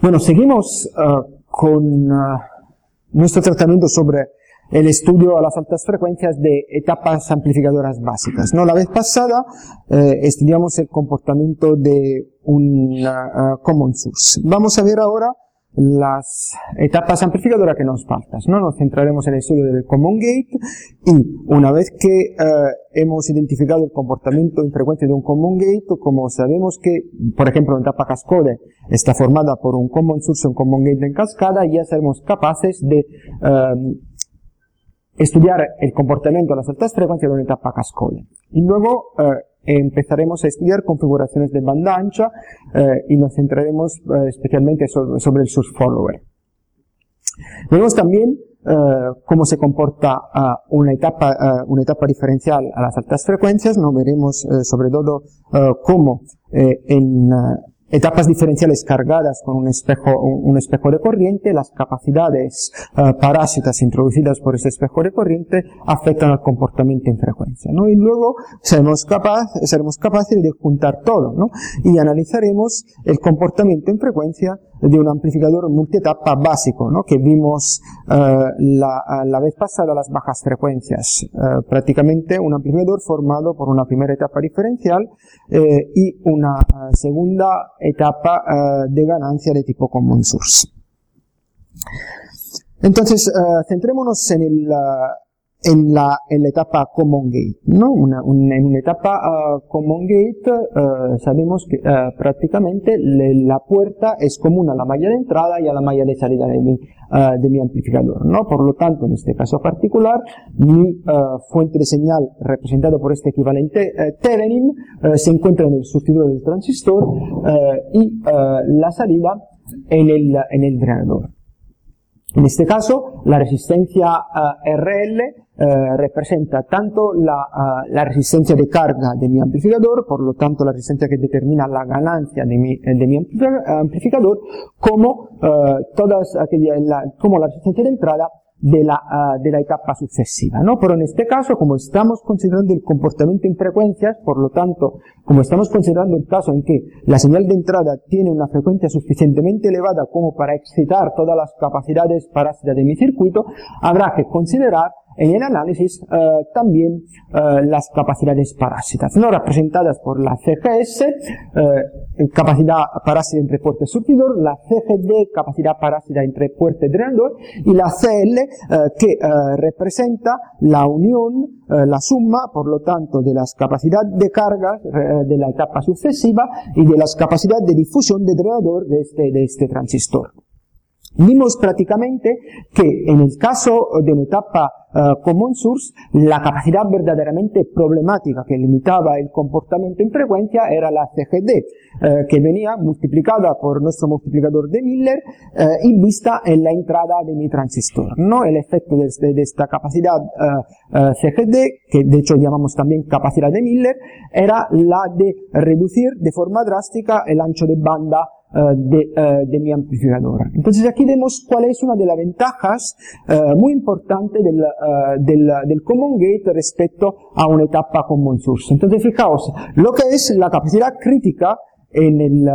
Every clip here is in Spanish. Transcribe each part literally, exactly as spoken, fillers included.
Bueno, seguimos uh, con uh, nuestro tratamiento sobre el estudio a las altas frecuencias de etapas amplificadoras básicas, ¿no? La vez pasada eh, estudiamos el comportamiento de un uh, common source. Vamos a ver ahora las etapas amplificadoras que nos faltan, ¿no? Nos centraremos en el estudio del common gate y una vez que uh, hemos identificado el comportamiento en frecuencia de un common gate, como sabemos que, por ejemplo, la etapa cascode está formada por un common source y un common gate en cascada, ya seremos capaces de uh, estudiar el comportamiento a las altas frecuencias de una etapa cascode. Y luego uh, empezaremos a estudiar configuraciones de banda ancha eh, y nos centraremos eh, especialmente sobre, sobre el source follower. Veremos también eh, cómo se comporta uh, una etapa uh, una etapa diferencial a las altas frecuencias. No veremos eh, sobre todo uh, cómo eh, en uh, etapas diferenciales cargadas con un espejo, un, un espejo de corriente, las capacidades uh, parásitas introducidas por ese espejo de corriente afectan al comportamiento en frecuencia, ¿no? Y luego seremos, capaz, seremos capaces de juntar todo, ¿no? Y analizaremos el comportamiento en frecuencia de un amplificador multietapa básico, ¿no? Que vimos uh, la, la vez pasada a las bajas frecuencias. Uh, prácticamente un amplificador formado por una primera etapa diferencial eh, y una uh, segunda etapa uh, de ganancia de tipo common source. Entonces, uh, centrémonos en el, uh, en la, en la etapa common gate, ¿no? Una, una, en una etapa uh, common gate uh, sabemos que uh, prácticamente le, la puerta es común a la malla de entrada y a la malla de salida de mi, uh, de mi amplificador, ¿no? Por lo tanto, en este caso particular, mi uh, fuente de señal representada por este equivalente uh, Thevenin uh, se encuentra en el surtidor del transistor uh, y uh, la salida en el, en el drenador. En este caso, la resistencia uh, R L uh, representa tanto la, uh, la resistencia de carga de mi amplificador, por lo tanto la resistencia que determina la ganancia de mi, de mi amplificador, como, uh, todas aquellas, la, como la resistencia de entrada de la, uh, de la etapa sucesiva, ¿no? Pero en este caso, como estamos considerando el comportamiento en frecuencias, por lo tanto, como estamos considerando el caso en que la señal de entrada tiene una frecuencia suficientemente elevada como para excitar todas las capacidades parásitas de mi circuito, habrá que considerar en el análisis uh, también uh, las capacidades parásitas, ¿no? Representadas por la C G S, uh, capacidad parásita entre puerta y surtidor, la C G D, capacidad parásita entre puerta y drenador, y la C L, uh, que uh, representa la unión, uh, la suma, por lo tanto, de las capacidades de carga uh, de la etapa sucesiva y de las capacidades de difusión de drenador de este, de este transistor. Vimos prácticamente que en el caso de una etapa uh, common source, la capacidad verdaderamente problemática que limitaba el comportamiento en frecuencia era la C G D, uh, que venía multiplicada por nuestro multiplicador de Miller uh, y vista en la entrada de mi transistor, ¿no? El efecto de, de, de esta capacidad uh, uh, C G D, que de hecho llamamos también capacidad de Miller, era la de reducir de forma drástica el ancho de banda Uh, de, uh, de mi amplificador. Entonces aquí vemos cuál es una de las ventajas uh, muy importantes del, uh, del, del common gate respecto a una etapa common source. Entonces fijaos, lo que es la capacidad crítica en el, uh,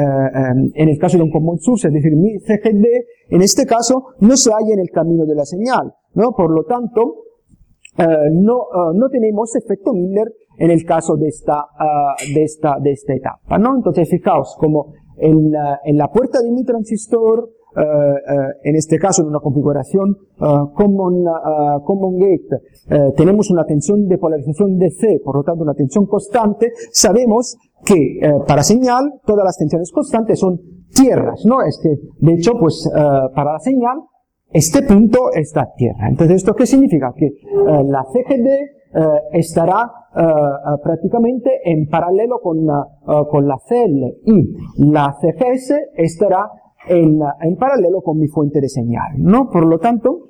um, en el caso de un common source, es decir, mi C G D, en este caso, no se halla en el camino de la señal, ¿no? Por lo tanto, uh, no, uh, no tenemos efecto Miller en el caso de esta, uh, de esta, de esta etapa, ¿no? Entonces fijaos, como En la, en la puerta de mi transistor, uh, uh, en este caso en una configuración uh, common, uh, common gate, uh, tenemos una tensión de polarización D C, por lo tanto una tensión constante, sabemos que uh, para señal todas las tensiones constantes son tierras, ¿no? Es que, de hecho, pues uh, para la señal este punto está tierra. Entonces, ¿esto qué significa? Que uh, la C G D uh, estará Uh, uh, prácticamente en paralelo con, uh, con la C L y la C G S estará en, uh, en paralelo con mi fuente de señal, ¿no? Por lo tanto,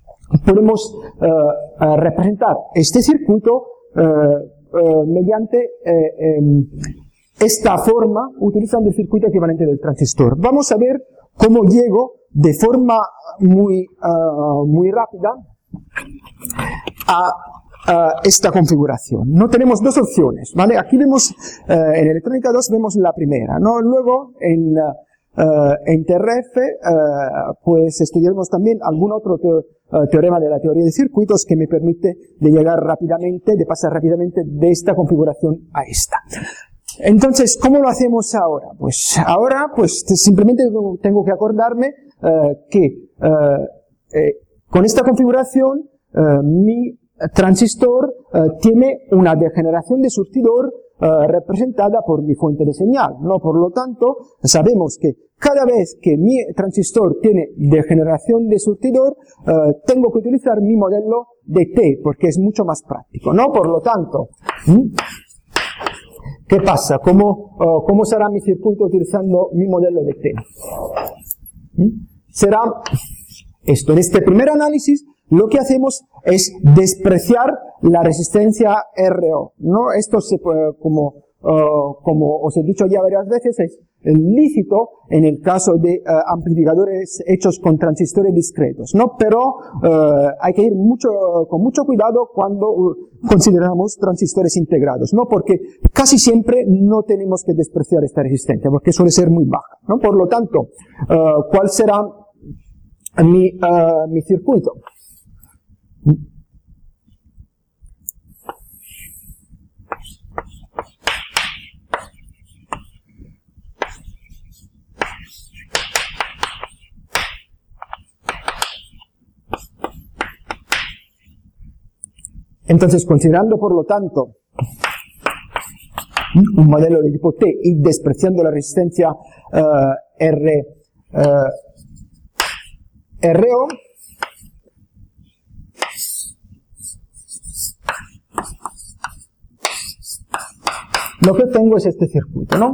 podemos uh, uh, representar este circuito uh, uh, mediante uh, um, esta forma, utilizando el circuito equivalente del transistor. Vamos a ver cómo llego de forma muy, uh, muy rápida a Uh, esta configuración. No tenemos dos opciones, ¿vale? Aquí vemos, uh, en electrónica dos vemos la primera, ¿no? Luego, en, uh, Uh, en T R F, uh, pues estudiaremos también algún otro teo, uh, teorema de la teoría de circuitos que me permite de llegar rápidamente, de pasar rápidamente de esta configuración a esta. Entonces, ¿cómo lo hacemos ahora? Pues ahora, pues simplemente tengo que acordarme uh, que uh, eh, con esta configuración uh, mi transistor uh, tiene una degeneración de surtidor Uh, representada por mi fuente de señal, ¿no? Por lo tanto, sabemos que cada vez que mi transistor tiene degeneración de surtidor, uh, tengo que utilizar mi modelo de T, porque es mucho más práctico, ¿no? Por lo tanto, ¿sí? ¿Qué pasa? ¿Cómo, uh, ¿Cómo será mi circuito utilizando mi modelo de T? ¿Sí? Será esto. En este primer análisis, lo que hacemos es despreciar la resistencia R O, ¿no? Esto se puede, como, uh, como os he dicho ya varias veces, es lícito en el caso de uh, amplificadores hechos con transistores discretos, ¿no? Pero uh, hay que ir mucho, uh, con mucho cuidado cuando uh, consideramos transistores integrados, ¿no? Porque casi siempre no tenemos que despreciar esta resistencia, porque suele ser muy baja, ¿no? Por lo tanto, uh, ¿cuál será mi, uh, mi circuito? Entonces, considerando por lo tanto un modelo de tipo T y despreciando la resistencia uh, R, uh, R O, lo que tengo es este circuito, ¿no?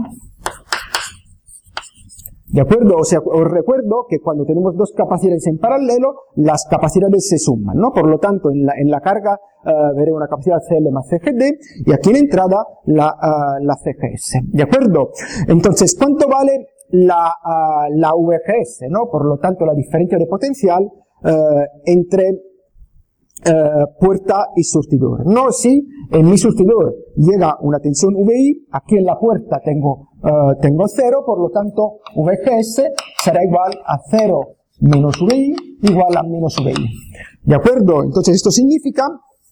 ¿De acuerdo? O sea, os recuerdo que cuando tenemos dos capacidades en paralelo, las capacidades se suman, ¿no? Por lo tanto, en la, en la carga uh, veré una capacidad C L más C G D y aquí en entrada la, uh, la C G S. ¿De acuerdo? Entonces, ¿cuánto vale la, uh, la V G S, ¿no? Por lo tanto, la diferencia de potencial uh, entre Uh, puerta y surtidor. No, si en mi surtidor llega una tensión V I, aquí en la puerta tengo, uh, tengo cero, por lo tanto V G S será igual a cero menos V I igual a menos V I. ¿De acuerdo? Entonces esto significa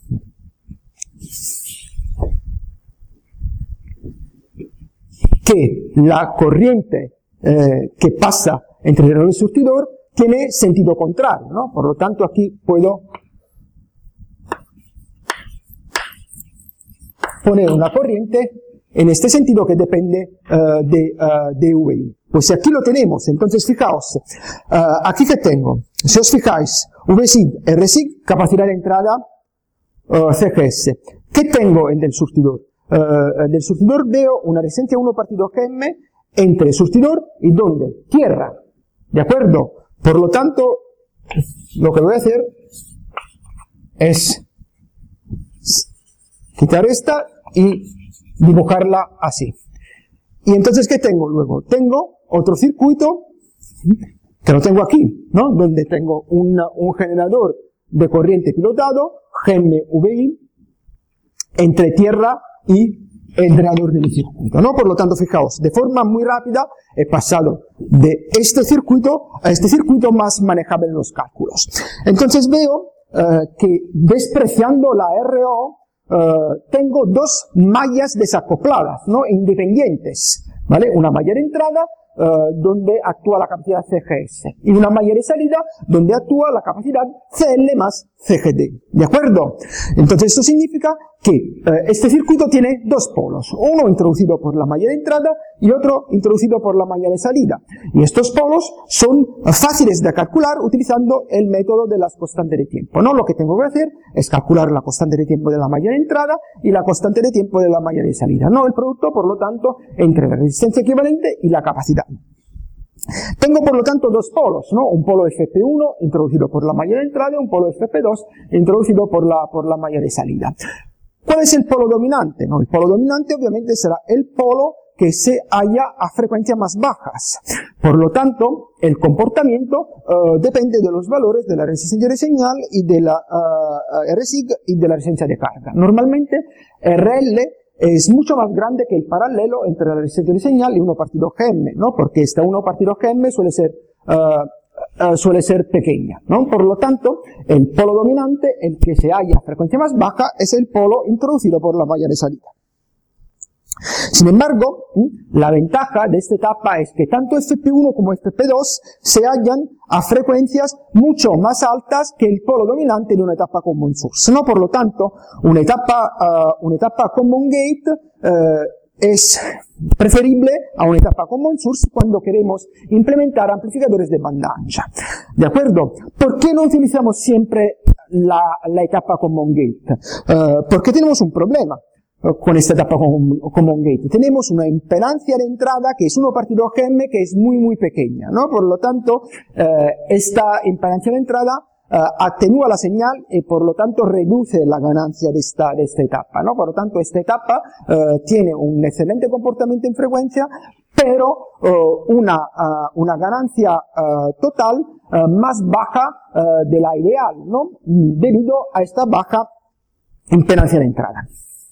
que la corriente eh, que pasa entre el surtidor tiene sentido contrario, ¿no? Por lo tanto aquí puedo poner una corriente en este sentido que depende uh, de, uh, de V I. Pues aquí lo tenemos, entonces fijaos, uh, aquí que tengo, si os fijáis, V SIG, R SIG, capacidad de entrada uh, C G S. ¿Qué tengo en el surtidor? Uh, del surtidor veo una resistencia uno partido G M entre surtidor y ¿dónde? Tierra. ¿De acuerdo? Por lo tanto, lo que voy a hacer es quitar esta y dibujarla así. Y entonces, ¿qué tengo luego? Tengo otro circuito, que lo tengo aquí, ¿no? Donde tengo una, un generador de corriente pilotado, G M V I, entre tierra y el generador de mi circuito, ¿no? Por lo tanto, fijaos, de forma muy rápida he pasado de este circuito a este circuito más manejable en los cálculos. Entonces veo uh, que despreciando la R O, Uh, tengo dos mallas desacopladas, ¿no? Independientes, ¿vale? Una malla de entrada uh, donde actúa la capacidad C G S y una malla de salida donde actúa la capacidad C L más C G D. ¿De acuerdo? Entonces esto significa que uh, este circuito tiene dos polos, uno introducido por la malla de entrada y otro introducido por la malla de salida. Y estos polos son fáciles de calcular utilizando el método de las constantes de tiempo, ¿no? Lo que tengo que hacer es calcular la constante de tiempo de la malla de entrada y la constante de tiempo de la malla de salida, no el producto, por lo tanto, entre la resistencia equivalente y la capacidad. Tengo, por lo tanto, dos polos, ¿no? Un polo F P uno introducido por la malla de entrada y un polo F P dos introducido por la, por la malla de salida. ¿Cuál es el polo dominante? ¿No? El polo dominante obviamente será el polo que se halla a frecuencias más bajas. Por lo tanto, el comportamiento uh, depende de los valores de la resistencia de señal y de la uh, R SIG y de la resistencia de carga. Normalmente, R L es mucho más grande que el paralelo entre la resistencia de señal y uno partido Gm, ¿no? Porque esta uno partido Gm suele ser, uh, uh, suele ser pequeña, ¿no? Por lo tanto, el polo dominante, el que se halla a frecuencia más baja, es el polo introducido por la valla de salida. Sin embargo, la ventaja de esta etapa es que tanto F P uno como F P dos se hallan a frecuencias mucho más altas que el polo dominante de una etapa common source, ¿no? Por lo tanto, una etapa, uh, una etapa common gate uh, es preferible a una etapa common source cuando queremos implementar amplificadores de banda ancha. ¿De acuerdo? ¿Por qué no utilizamos siempre la, la etapa common gate? Uh, porque tenemos un problema con esta etapa common gate. Tenemos una impedancia de entrada que es uno partido Gm que es muy muy pequeña, ¿no? Por lo tanto, eh, esta impedancia de entrada eh, atenúa la señal y por lo tanto reduce la ganancia de esta, de esta etapa, ¿no? Por lo tanto, esta etapa eh, tiene un excelente comportamiento en frecuencia, pero eh, una, uh, una ganancia uh, total uh, más baja uh, de la ideal, ¿no? Debido a esta baja impedancia de entrada.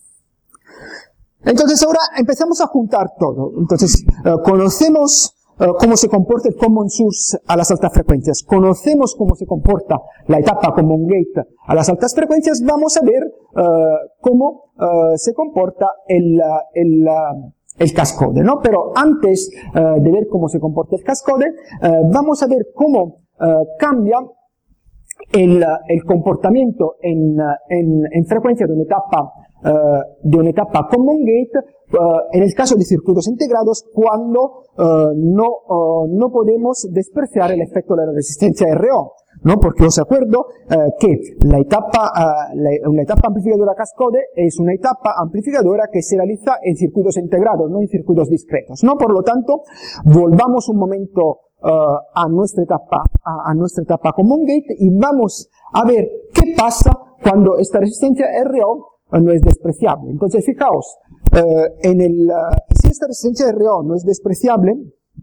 Entonces ahora empezamos a juntar todo. Entonces uh, conocemos uh, cómo se comporta el common source a las altas frecuencias, conocemos cómo se comporta la etapa common gate a las altas frecuencias, vamos a ver uh, cómo uh, se comporta el, uh, el, uh, el cascode, ¿no? Pero antes uh, de ver cómo se comporta el cascode, uh, vamos a ver cómo uh, cambia el, uh, el comportamiento en, uh, en, en frecuencia de una etapa Uh, de una etapa common gate uh, en el caso de circuitos integrados cuando uh, no, uh, no podemos despreciar el efecto de la resistencia R O, ¿no? Porque os acuerdo uh, que la etapa, uh, la, una etapa amplificadora cascode es una etapa amplificadora que se realiza en circuitos integrados, no en circuitos discretos, ¿no? Por lo tanto, volvamos un momento uh, a nuestra etapa, a, a nuestra etapa common gate y vamos a ver qué pasa cuando esta resistencia R O no es despreciable. Entonces, fijaos, eh, en el, uh, si esta resistencia R O no es despreciable,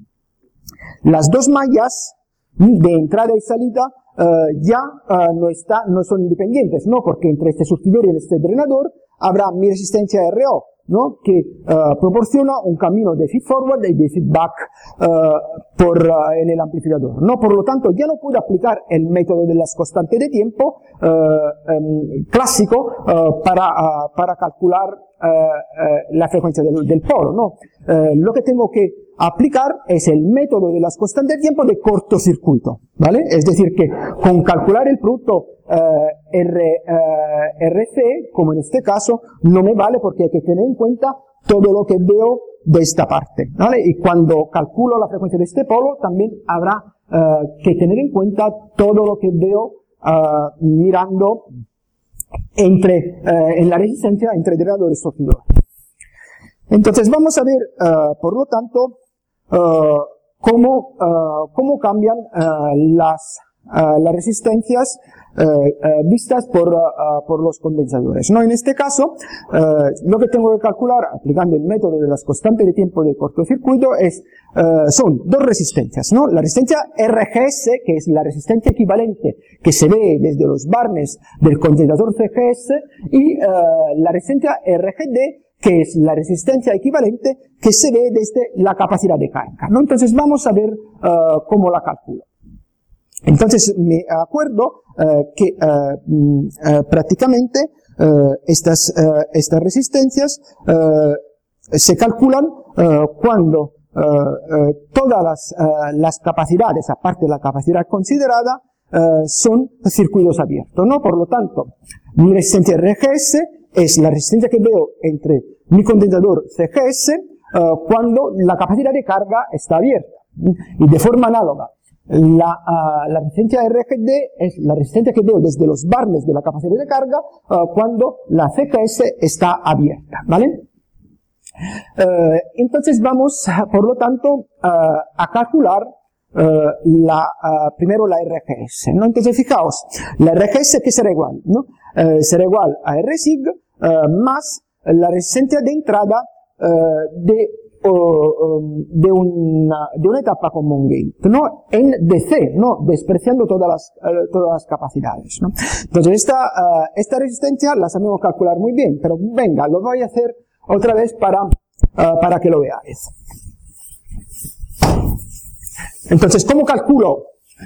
las dos mallas de entrada y salida uh, ya uh, no, está, no son independientes, ¿no? Porque entre este surtidor y este drenador habrá mi resistencia R O, ¿no? Que uh, proporciona un camino de feed forward y de feedback uh, por, uh, en el amplificador, ¿no? Por lo tanto, ya no puedo aplicar el método de las constantes de tiempo uh, um, clásico uh, para, uh, para calcular uh, uh, la frecuencia del, del polo, ¿no? Uh, lo que tengo que aplicar es el método de las constantes de tiempo de cortocircuito, ¿vale? Es decir, que con calcular el producto Uh, R, uh, R C, como en este caso, no me vale porque hay que tener en cuenta todo lo que veo de esta parte, ¿vale? Y cuando calculo la frecuencia de este polo, también habrá uh, que tener en cuenta todo lo que veo uh, mirando entre, uh, en la resistencia entre drenador y surtidor. Entonces vamos a ver, uh, por lo tanto, uh, cómo, uh, cómo cambian uh, las, uh, las resistencias Uh, uh, vistas por, uh, por los condensadores, ¿no? En este caso, uh, lo que tengo que calcular aplicando el método de las constantes de tiempo del cortocircuito es, uh, son dos resistencias, ¿no? La resistencia R G S, que es la resistencia equivalente que se ve desde los barnes del condensador C G S, y uh, la resistencia R G D, que es la resistencia equivalente que se ve desde la capacidad de carga, ¿no? Entonces vamos a ver uh, cómo la calculo. Entonces me acuerdo uh, que uh, uh, prácticamente uh, estas, uh, estas resistencias uh, se calculan uh, cuando uh, uh, todas las, uh, las capacidades, aparte de la capacidad considerada, uh, son circuitos abiertos, ¿no? Por lo tanto, mi resistencia R G S es la resistencia que veo entre mi condensador C G S uh, cuando la capacidad de carga está abierta. Y de forma análoga, La, uh, la resistencia R G D es la resistencia que veo desde los barnes de la capacidad de carga uh, cuando la C G S está abierta, ¿vale? Uh, entonces vamos, por lo tanto, uh, a calcular uh, la, uh, primero la R G S, ¿no? Entonces fijaos, la R G S que será igual, ¿no? Uh, será igual a R sig uh, más la resistencia de entrada uh, de O, um, de, una, de una etapa common gate, ¿no? En D C, ¿no? Despreciando todas las, uh, todas las capacidades, ¿no? Entonces esta, uh, esta resistencia la sabemos calcular muy bien, pero venga, lo voy a hacer otra vez para, uh, para que lo veáis. Entonces, ¿cómo calculo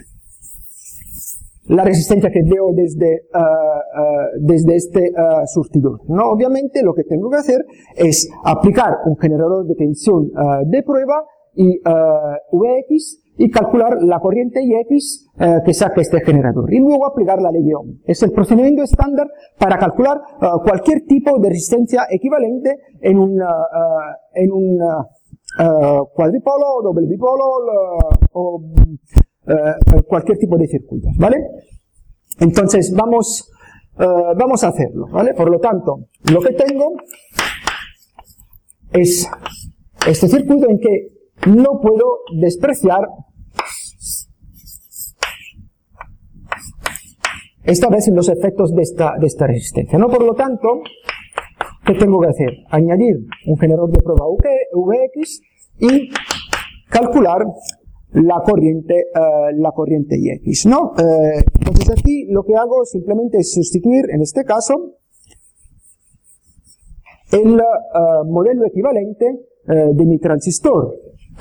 la resistencia que veo desde, uh, uh, desde este uh, surtidor? ¿No? Obviamente lo que tengo que hacer es aplicar un generador de tensión uh, de prueba y uh, V X y calcular la corriente I X uh, que saca este generador y luego aplicar la ley de Ohm. Es el procedimiento estándar para calcular uh, cualquier tipo de resistencia equivalente en un, uh, uh, en un uh, uh, cuadripolo, doble bipolo uh, o uh, cualquier tipo de circuitos, ¿vale? Entonces vamos, uh, vamos a hacerlo, ¿vale? Por lo tanto, lo que tengo es este circuito en que no puedo despreciar esta vez los efectos de esta, de esta resistencia, ¿no? Por lo tanto, ¿qué tengo que hacer? Añadir un generador de prueba V X y calcular la corriente, uh, la corriente I X, ¿no? Uh, entonces aquí lo que hago simplemente es sustituir, en este caso, el uh, modelo equivalente uh, de mi transistor.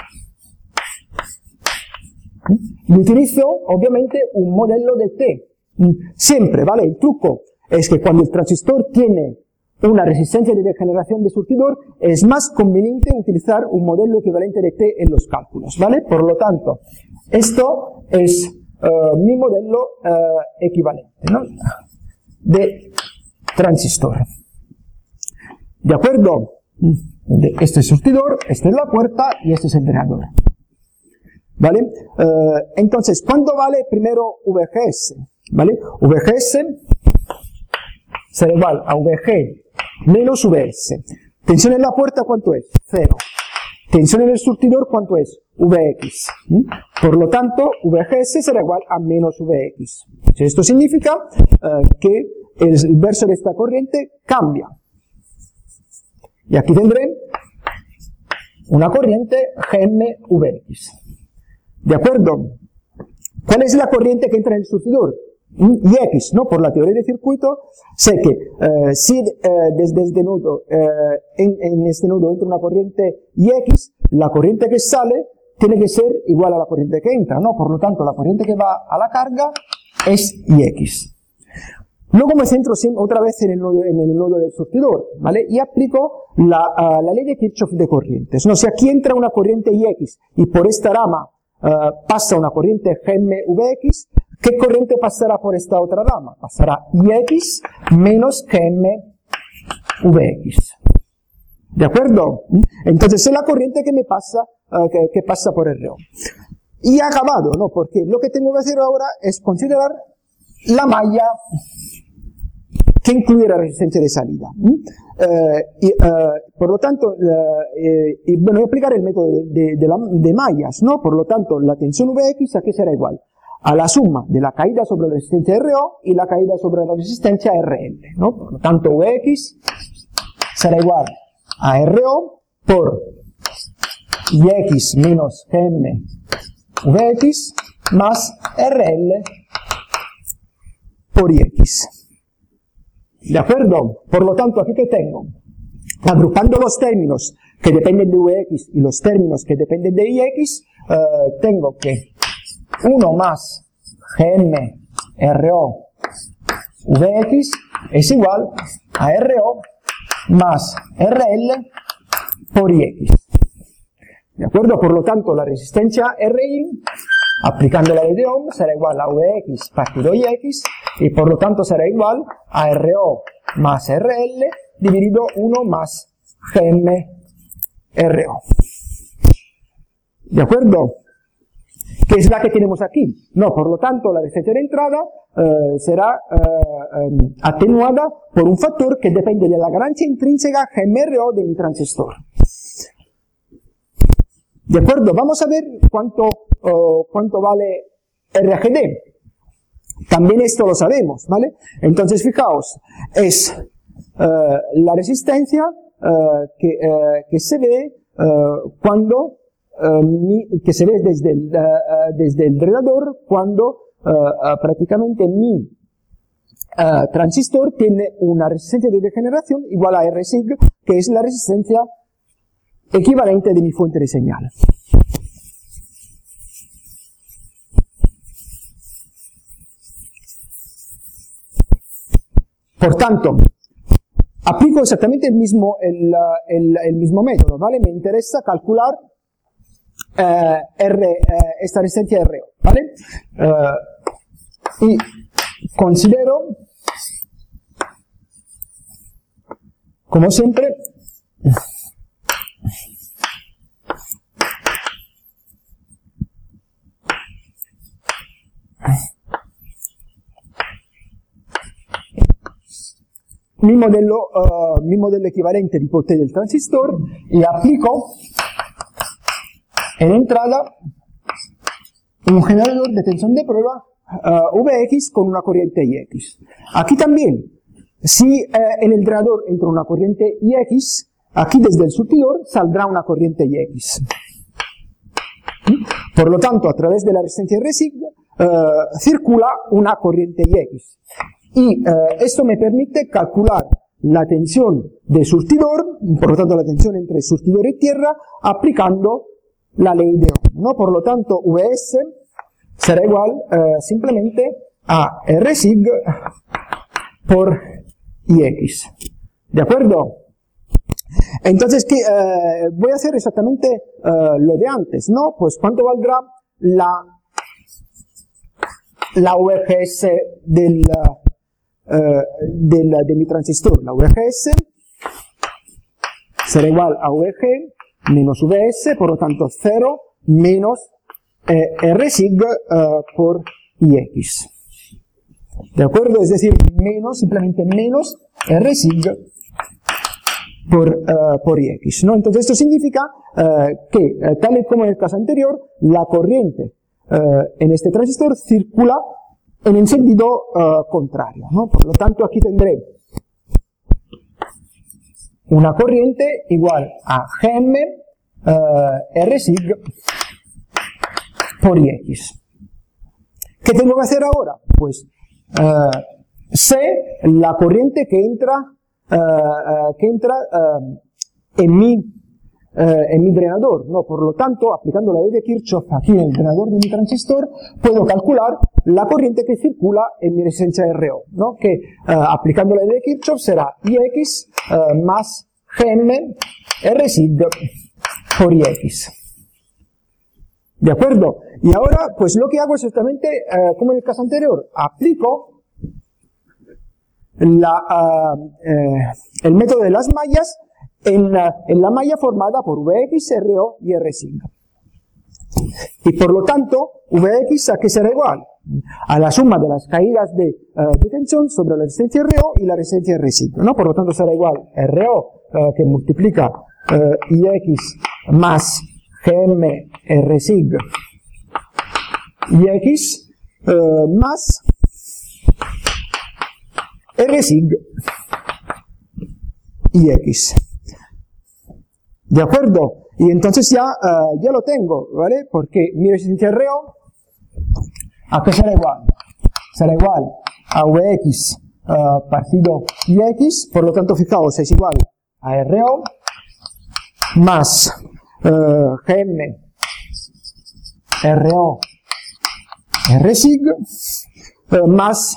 Y utilizo, obviamente, un modelo de T. Siempre, ¿vale? El truco es que cuando el transistor tiene una resistencia de degeneración de surtidor, es más conveniente utilizar un modelo equivalente de T en los cálculos, ¿vale? Por lo tanto, esto es uh, mi modelo uh, equivalente, ¿no? De transistor. ¿De acuerdo? Este es el surtidor, esta es la puerta y este es el dregador. ¿Vale? Uh, entonces, ¿cuánto vale primero V G S? ¿Vale? V G S será igual a V G menos V S. Tensión en la puerta, ¿cuánto es? Cero. Tensión en el surtidor, ¿cuánto es? V X. ¿Mm? Por lo tanto, V G S será igual a menos V X. Esto significa uh, que el verso de esta corriente cambia. Y aquí tendré una corriente G M V X. ¿De acuerdo? ¿Cuál es la corriente que entra en el surtidor? I X, ¿no? Por la teoría de circuito, sé que eh, si eh, desde este nodo, eh, en, en este nodo entra una corriente I X, la corriente que sale tiene que ser igual a la corriente que entra, ¿no? Por lo tanto, la corriente que va a la carga es I X. Luego me centro otra vez en el nodo, en el nodo del surtidor, ¿vale? Y aplico la, uh, la ley de Kirchhoff de corrientes, ¿no? Si aquí entra una corriente I X y por esta rama uh, pasa una corriente G M V X, ¿qué corriente pasará por esta otra rama? Pasará I X menos G M V X. ¿De acuerdo? Entonces es la corriente que me pasa, uh, que, que pasa por el R O. Y ha acabado, ¿no? Porque lo que tengo que hacer ahora es considerar la malla que incluye la resistencia de salida. Eh, y, eh, por lo tanto, eh, y, bueno, voy a aplicar el método de, de, de, la, de mallas, ¿no? Por lo tanto, la tensión V X aquí será igual a la suma de la caída sobre la resistencia R O y la caída sobre la resistencia R L, ¿no? Por lo tanto, V X será igual a R O por I X menos G M V X más R L por I X. ¿De acuerdo? Por lo tanto, aquí que tengo, agrupando los términos que dependen de V X y los términos que dependen de I X, eh, tengo que uno más G M R O V X es igual a R O más R L por I X. ¿De acuerdo? Por lo tanto, la resistencia R I, aplicando la ley de Ohm, será igual a V X partido I X, y por lo tanto será igual a R O más R L dividido uno más G M R O. ¿De acuerdo? ¿Qué es la que tenemos aquí? No, por lo tanto, la resistencia de entrada eh, será eh, eh, atenuada por un factor que depende de la ganancia intrínseca G M R O de mi transistor. ¿De acuerdo? Vamos a ver cuánto, uh, cuánto vale R G D. También esto lo sabemos, ¿vale? Entonces, fijaos, es uh, la resistencia uh, que, uh, que se ve uh, cuando, uh, mi, que se ve desde el, uh, desde el dregador cuando uh, uh, prácticamente mi Uh, transistor tiene una resistencia de degeneración igual a R sig que es la resistencia equivalente de mi fuente de señal. Por tanto, aplico exactamente el mismo, el, el, el mismo método, ¿vale? Me interesa calcular eh, R, eh, esta resistencia R O, ¿vale? Eh, y considero, como siempre, mi modello, uh, mi modello equivalente di potere del transistor y aplico en entrada un generador de tensión de prueba uh, V X con una corriente I X. Aquí también, si eh, en el generador entra una corriente I X, aquí desde el surtidor saldrá una corriente I X. Por lo tanto, a través de la resistencia R SIG uh, circula una corriente I X. Y eh, esto me permite calcular la tensión de surtidor, por lo tanto la tensión entre surtidor y tierra, aplicando la ley de Ohm, ¿no? Por lo tanto, V S será igual eh, simplemente a R SIG por I X. ¿De acuerdo? Entonces, ¿qué, eh, voy a hacer exactamente eh, lo de antes, ¿no? Pues, ¿cuánto valdrá la, la V G S del... Uh, del, de mi transistor? La V G S será igual a V G menos V S, por lo tanto cero menos eh, R SIG uh, por I X. ¿De acuerdo? Es decir, menos, simplemente menos R SIG por, uh, por I X, ¿no? Entonces esto significa uh, que, uh, tal y como en el caso anterior, la corriente uh, en este transistor circula en el sentido uh, contrario, ¿no? Por lo tanto, aquí tendré una corriente igual a Gm uh, R SIG por I X. ¿Qué tengo que hacer ahora? Pues uh, sé la corriente que entra, uh, uh, que entra uh, en mi Eh, en mi drenador, ¿no? Por lo tanto, aplicando la ley de Kirchhoff aquí en el drenador de mi transistor, puedo calcular la corriente que circula en mi resistencia R O, ¿no? Que, eh, aplicando la ley de Kirchhoff, será I X eh, más Gm R SIG por I X. ¿De acuerdo? Y ahora, pues lo que hago es exactamente eh, como en el caso anterior, aplico la, uh, eh, el método de las mallas En la, en la malla formada por V X, R O y R SIG. Y por lo tanto, V X aquí será igual a la suma de las caídas de, uh, de tensión sobre la resistencia R O y la resistencia R SIG, ¿no? Por lo tanto será igual R O uh, que multiplica uh, I X más Gm R SIG I X uh, más R SIG I X. ¿De acuerdo? Y entonces ya, uh, ya lo tengo, ¿vale? Porque mi resistencia R O, ¿a qué será igual? Será igual a V X uh, partido I X, por lo tanto, fijaos, es igual a R O más uh, Gm R O R SIG uh, más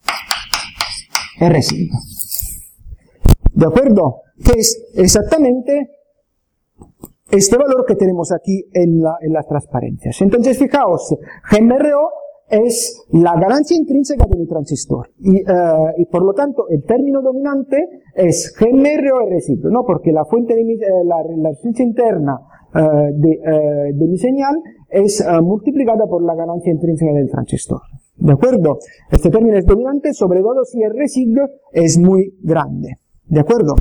R SIG. ¿De acuerdo? Que es exactamente este valor que tenemos aquí en, la, en las transparencias. Entonces, fijaos, Gm R O es la ganancia intrínseca de mi transistor. Y, uh, y por lo tanto, el término dominante es Gm R O R SIG, ¿no? Porque la fuente de mi, eh, la, la resistencia interna uh, de, uh, de mi señal es uh, multiplicada por la ganancia intrínseca del transistor. ¿De acuerdo? Este término es dominante, sobre todo si R SIG es muy grande. ¿De acuerdo?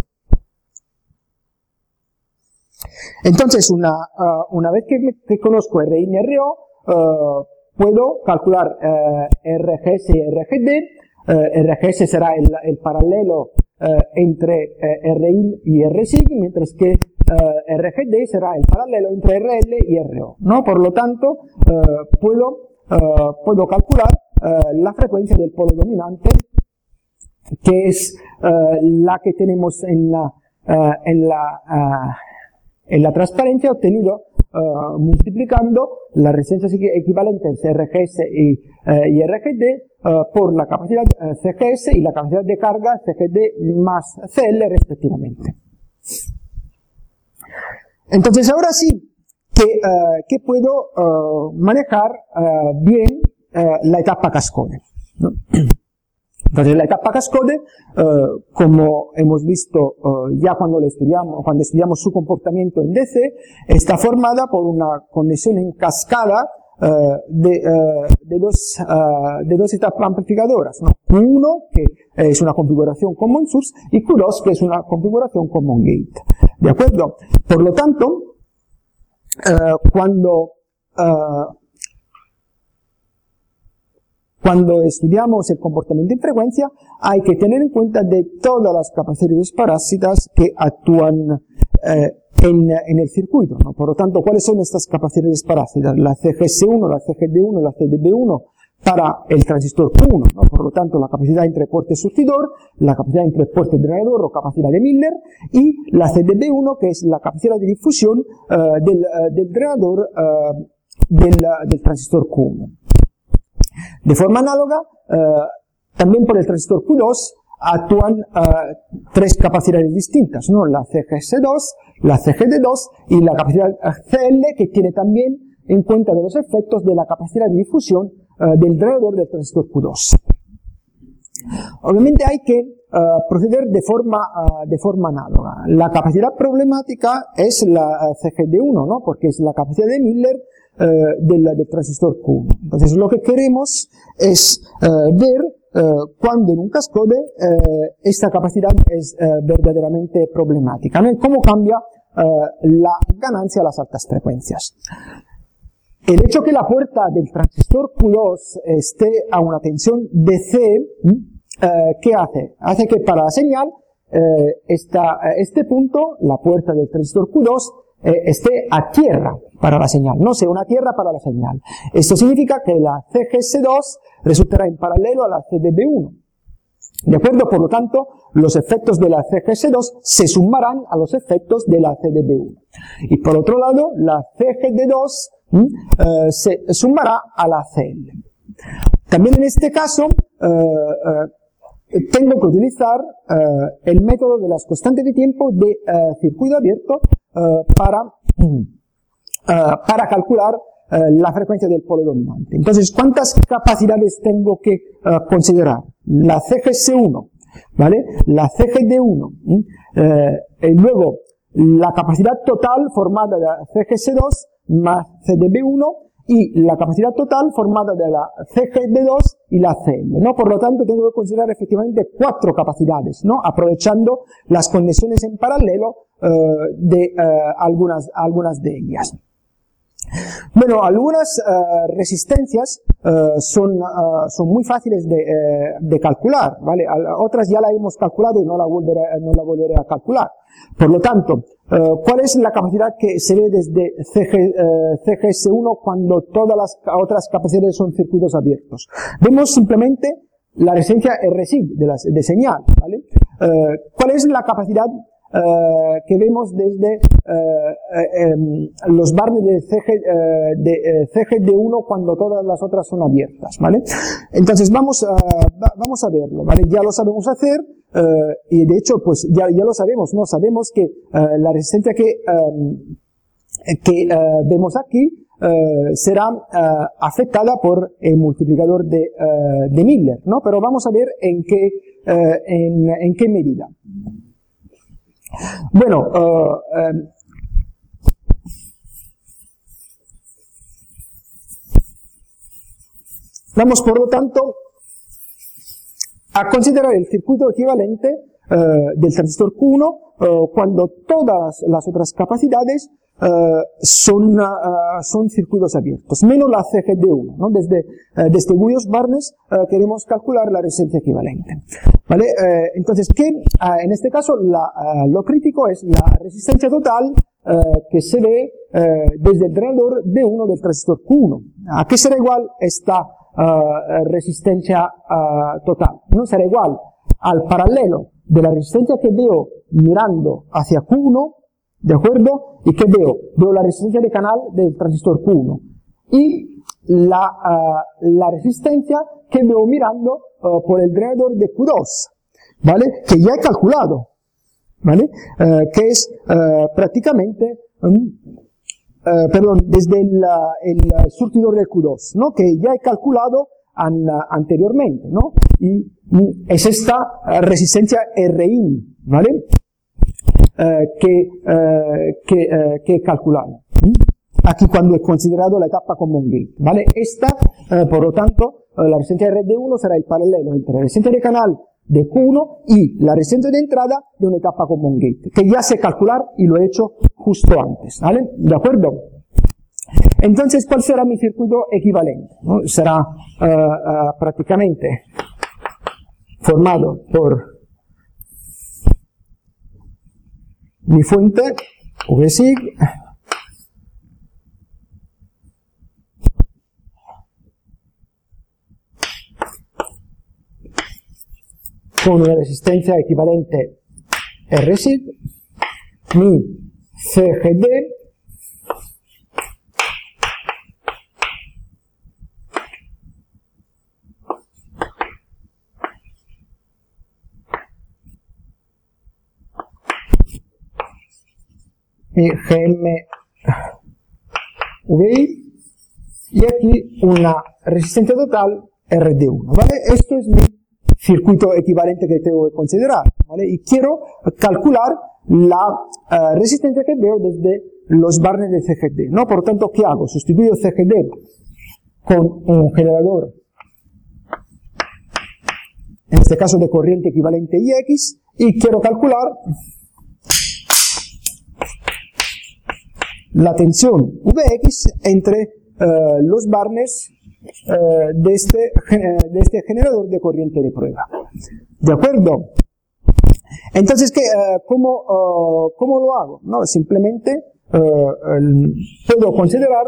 Entonces, una, uh, una vez que, me, que conozco R I y R O, uh, puedo calcular uh, R G S y R G D. Uh, R G S será el, el paralelo uh, entre uh, R I y R SIG, mientras que uh, R G D será el paralelo entre R L y R O, ¿no? Por lo tanto, uh, puedo, uh, puedo calcular uh, la frecuencia del polo dominante, que es uh, la que tenemos en la uh, en, la, uh, en la transparencia obtenido uh, multiplicando las resistencias equivalentes R G S y, uh, y R G D uh, por la capacidad uh, C G S y la capacidad de carga C G D más C L respectivamente. Entonces ahora sí que, uh, que puedo uh, manejar uh, bien uh, la etapa cascode, ¿no? Entonces la etapa cascode, uh, como hemos visto uh, ya cuando lo estudiamos, cuando estudiamos su comportamiento en D C, está formada por una conexión en cascada uh, de, uh, de, dos, uh, de dos etapas amplificadoras, ¿no? Q uno, que es una configuración common source, y Q dos, que es una configuración common gate. ¿De acuerdo? Por lo tanto, uh, cuando uh, Cuando estudiamos el comportamiento en frecuencia, hay que tener en cuenta de todas las capacidades parásitas que actúan eh, en, en el circuito, ¿no? Por lo tanto, ¿cuáles son estas capacidades parásitas? La C G S uno, la C G D uno, la C D B uno para el transistor Q uno, ¿no? Por lo tanto, la capacidad entre puerto surtidor, la capacidad entre puerto drenador o capacidad de Miller, y la C D B uno, que es la capacidad de difusión uh, del, uh, del drenador uh, del, uh, del transistor Q uno. De forma análoga, eh, también por el transistor Q dos actúan eh, tres capacidades distintas, ¿no? La C G S dos, la C G D dos y la capacidad C L, que tiene también en cuenta de los efectos de la capacidad de difusión eh, del drenador del transistor Q dos. Obviamente hay que uh, proceder de forma, uh, de forma análoga. La capacidad problemática es la uh, C G D uno, ¿no? Porque es la capacidad de Miller uh, del, del transistor Q uno. Entonces lo que queremos es uh, ver uh, cuando en un cascode uh, esta capacidad es uh, verdaderamente problemática, ¿no? Cómo cambia uh, la ganancia a las altas frecuencias. El hecho que la puerta del transistor Q dos esté a una tensión D C, eh, ¿qué hace? Hace que para la señal, eh, esta, este punto, la puerta del transistor Q dos, eh, esté a tierra para la señal, no sea una tierra para la señal. Esto significa que la C G S dos resultará en paralelo a la C D B uno. ¿De acuerdo? Por lo tanto, los efectos de la C G S dos se sumarán a los efectos de la C D B uno. Y por otro lado, la C G D dos Uh, se sumará a la C L. También en este caso uh, uh, tengo que utilizar uh, el método de las constantes de tiempo de uh, circuito abierto uh, para, uh, para calcular uh, la frecuencia del polo dominante. Entonces, ¿cuántas capacidades tengo que uh, considerar? La C G S uno, ¿vale? La C G D uno, uh, y luego la capacidad total formada de la C G S dos más C D B uno y la capacidad total formada de la C G D dos y la C L, ¿no? Por lo tanto, tengo que considerar efectivamente cuatro capacidades, ¿no? Aprovechando las conexiones en paralelo uh, de uh, algunas, algunas de ellas. Bueno, algunas uh, resistencias uh, son, uh, son muy fáciles de, uh, de calcular, ¿vale? Otras ya la hemos calculado y no la volveré, no la volveré a calcular. Por lo tanto, uh, ¿cuál es la capacidad que se ve desde C G, uh, C G S uno cuando todas las otras capacidades son circuitos abiertos? Vemos simplemente la resistencia R S I de, las, de señal, ¿vale? Uh, ¿Cuál es la capacidad Uh, que vemos desde uh, uh, um, los barres de, C G, uh, de uh, C G D uno cuando todas las otras son abiertas, ¿vale? Entonces vamos a, va, vamos a verlo, ¿vale? Ya lo sabemos hacer, uh, y de hecho, pues ya, ya lo sabemos, ¿no? Sabemos que uh, la resistencia que, um, que uh, vemos aquí Uh, será uh, afectada por el multiplicador de, uh, de Miller, ¿no? Pero vamos a ver en qué, uh, en, en qué medida. Bueno, uh, um, vamos por lo tanto a considerar el circuito equivalente uh, del transistor Q uno uh, cuando todas las otras capacidades uh, son, uh, son circuitos abiertos, menos la C G D uno, ¿no? Desde, uh, desde Guyos-Barnes uh, queremos calcular la resistencia equivalente. ¿Vale? Eh, entonces, ¿qué? Ah, en este caso, la, uh, lo crítico es la resistencia total uh, que se ve uh, desde el drenador D uno del transistor Q uno. ¿A qué será igual esta uh, resistencia uh, total? No será igual al paralelo de la resistencia que veo mirando hacia Q uno, ¿de acuerdo? ¿Y qué veo? Veo la resistencia de canal del transistor Q uno y la, uh, la resistencia que veo mirando uh, por el drenador de Q dos, ¿vale? Que ya he calculado, ¿vale? Uh, que es uh, prácticamente, um, uh, perdón, desde el, el surtidor de Q dos, ¿no? Que ya he calculado an, uh, anteriormente, ¿no? Y, y es esta uh, resistencia R I N, ¿vale? Uh, que, uh, que, uh, que he calculado. ¿Sí? Aquí cuando he considerado la etapa common gate, ¿vale? Esta, uh, por lo tanto, uh, la resistencia R D uno será el paralelo entre la resistencia de canal de Q uno y la resistencia de entrada de una etapa common gate, que ya sé calcular y lo he hecho justo antes, ¿vale? ¿De acuerdo? Entonces, ¿cuál será mi circuito equivalente? ¿No? Será uh, uh, prácticamente formado por mi fuente, Vsig, con una resistencia equivalente Rsig, mi C G D, y G M V I, y aquí una resistencia total R D uno, ¿vale? Esto es mi circuito equivalente que tengo que considerar, ¿vale? Y quiero calcular la uh, resistencia que veo desde los barnes de C G D, ¿no? Por lo tanto, ¿qué hago? Sustituyo C G D con un generador, en este caso de corriente equivalente I X, y quiero calcular la tensión Vx entre uh, los barnes uh, de, este, de este generador de corriente de prueba. ¿De acuerdo? Entonces, ¿qué, uh, cómo, uh, ¿cómo lo hago? No, simplemente uh, um, puedo considerar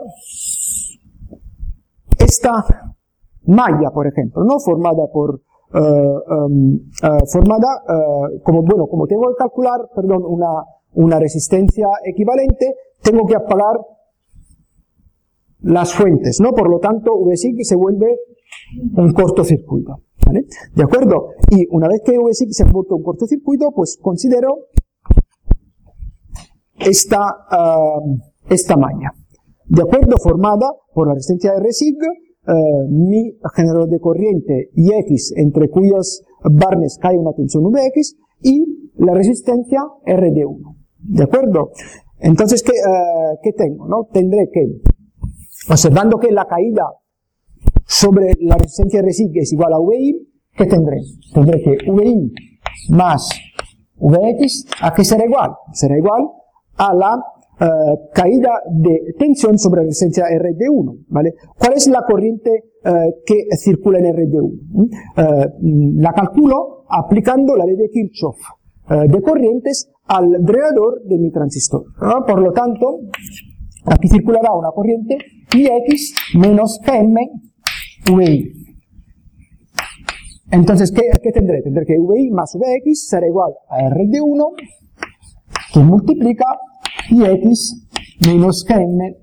esta malla, por ejemplo, ¿no? Formada por uh, um, uh, formada uh, como bueno, como tengo que calcular, perdón, una una resistencia equivalente, tengo que apagar las fuentes, ¿no? Por lo tanto, Vsig se vuelve un cortocircuito, ¿vale? ¿De acuerdo? Y una vez que Vsig se ha vuelto un cortocircuito, pues considero esta, uh, esta malla, ¿de acuerdo? Formada por la resistencia Rsig, uh, mi generador de corriente Ix, entre cuyos barnes cae una tensión Vx, y la resistencia R D uno. ¿De acuerdo? Entonces, ¿qué, uh, ¿qué tengo? ¿No? Tendré que, observando que la caída sobre la resistencia Rsig es igual a Vi, ¿qué tendré? Tendré que Vi más Vx, ¿a qué será igual? Será igual a la uh, caída de tensión sobre la resistencia R D uno, ¿vale? ¿Cuál es la corriente uh, que circula en R D uno? Uh, la calculo aplicando la ley de Kirchhoff uh, de corrientes al drenador de mi transistor, ¿no? Por lo tanto, aquí circulará una corriente Ix menos G M Vi. Entonces, ¿qué, ¿qué tendré? Tendré que Vi más Vx será igual a R D uno, que multiplica Ix menos G M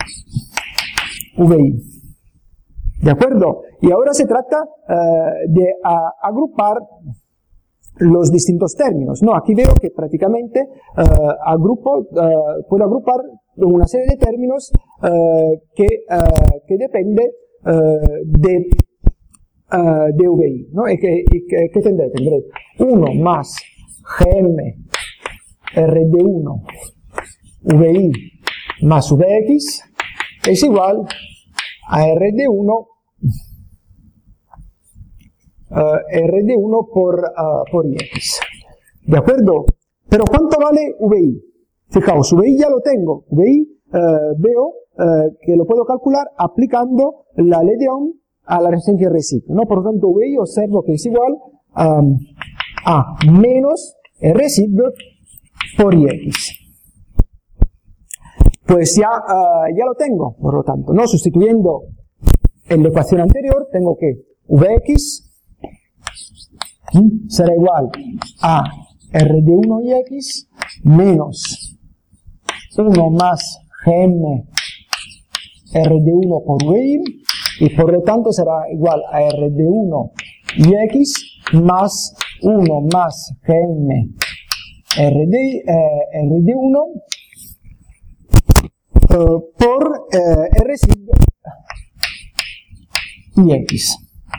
Vi. ¿De acuerdo? Y ahora se trata uh, de uh, agrupar los distintos términos, ¿no? Aquí veo que prácticamente uh, agrupo, uh, puedo agrupar una serie de términos uh, que, uh, que depende uh, de, uh, de Vi, ¿no? ¿Y que, y que, ¿qué tendré? Tendré uno más Gm R D uno Vi más Vx es igual a R D uno Uh, R D uno por, uh, por Ix. ¿De acuerdo? Pero ¿cuánto vale Vi? Fijaos, Vi ya lo tengo. Vi uh, veo uh, que lo puedo calcular aplicando la ley de Ohm a la resistencia Rsig, ¿no? Por lo tanto, Vi observo que es igual um, a menos Rsig por Ix. Pues ya, uh, ya lo tengo, por lo tanto, ¿no? Sustituyendo en la ecuación anterior, tengo que Vx ¿Mm? Será igual a R de uno y X menos uno más Gm R de uno por V I, y por lo tanto será igual a R de uno y X más uno más Gm R de, eh, R de uno eh, por eh, R sig y X.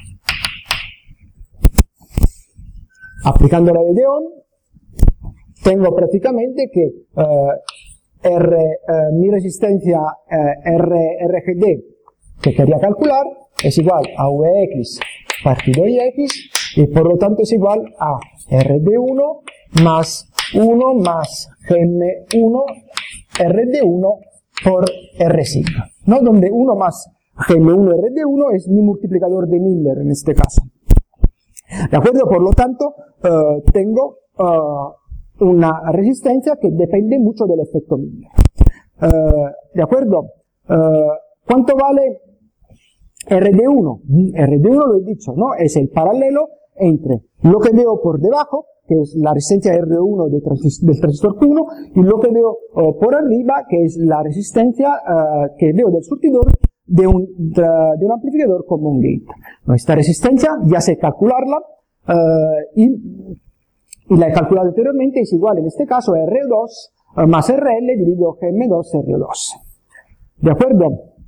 Aplicando la de De Hondt, tengo prácticamente que eh, R, eh, mi resistencia eh, R, RGD que quería calcular es igual a Vx partido y X, y por lo tanto es igual a R de uno más uno más Gm uno R de uno por R sig, ¿no? Donde uno más Gm uno R de uno es mi multiplicador de Miller en este caso. ¿De acuerdo? Por lo tanto, eh, tengo eh, una resistencia que depende mucho del efecto Miller. Eh, ¿De acuerdo? Eh, ¿Cuánto vale R de uno? R de uno lo he dicho, ¿no? Es el paralelo entre lo que veo por debajo, que es la resistencia R uno de transist del transistor Q uno, y lo que veo uh, por arriba, que es la resistencia uh, que veo del surtidor de un, de, de un amplificador como un gate. Esta resistencia ya sé calcularla uh, y, y la he calculado anteriormente, es igual en este caso a R dos uh, más R L dividido Gm dos R dos. ¿De acuerdo?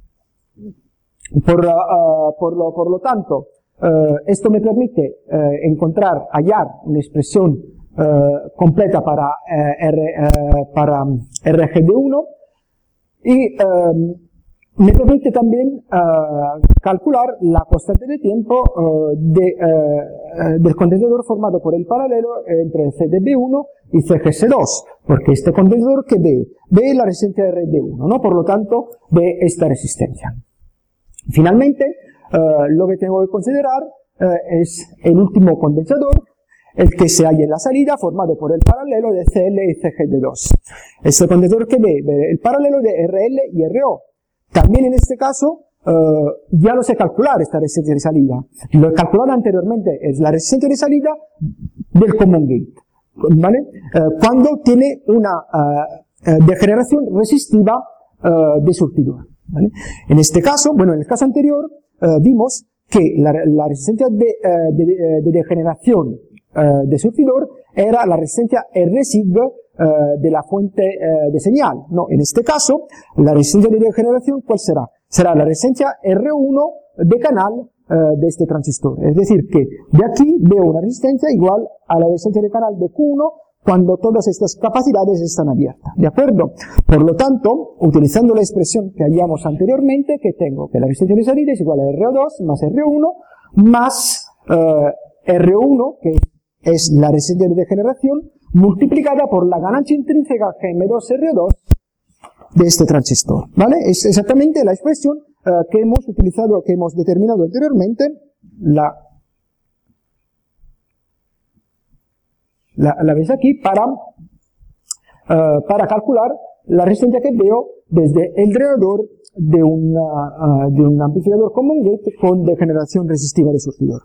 Por, uh, por, lo, por lo tanto, Uh, esto me permite uh, encontrar, hallar una expresión uh, completa para, uh, R, uh, para R G de uno, y uh, me permite también uh, calcular la constante de tiempo uh, de, uh, del condensador formado por el paralelo entre C D B uno y C G S dos, porque este condensador que ve, ve la resistencia R de uno, ¿no? Por lo tanto, ve esta resistencia. Finalmente, Uh, lo que tengo que considerar uh, es el último condensador, el que se halla en la salida, formado por el paralelo de C L y C G D dos. Este condensador que ve, ve el paralelo de R L y R O. También en este caso, uh, ya lo sé calcular, esta resistencia de salida. Lo he calculado anteriormente, es la resistencia de salida del common gate, ¿vale? Uh, cuando tiene una uh, uh, degeneración resistiva uh, de surtidor, ¿vale? En este caso, bueno, en el caso anterior, Uh, vimos que la, la resistencia de, uh, de, de degeneración uh, de surtidor era la resistencia R sig uh, de la fuente uh, de señal. No, en este caso, la resistencia de degeneración, ¿cuál será? Será la resistencia R uno de canal uh, de este transistor. Es decir, que de aquí veo una resistencia igual a la resistencia de canal de Q uno cuando todas estas capacidades están abiertas, ¿de acuerdo? Por lo tanto, utilizando la expresión que hallamos anteriormente, que tengo que la resistencia de salida es igual a R dos más R uno más uh, R uno, que es la resistencia de degeneración, multiplicada por la ganancia intrínseca Gm dos R dos de este transistor, ¿vale? Es exactamente la expresión uh, que hemos utilizado, que hemos determinado anteriormente, la La, la ves aquí para, uh, para calcular la resistencia que veo desde el alrededor de, una, uh, de un amplificador common gate con degeneración resistiva de surtidor.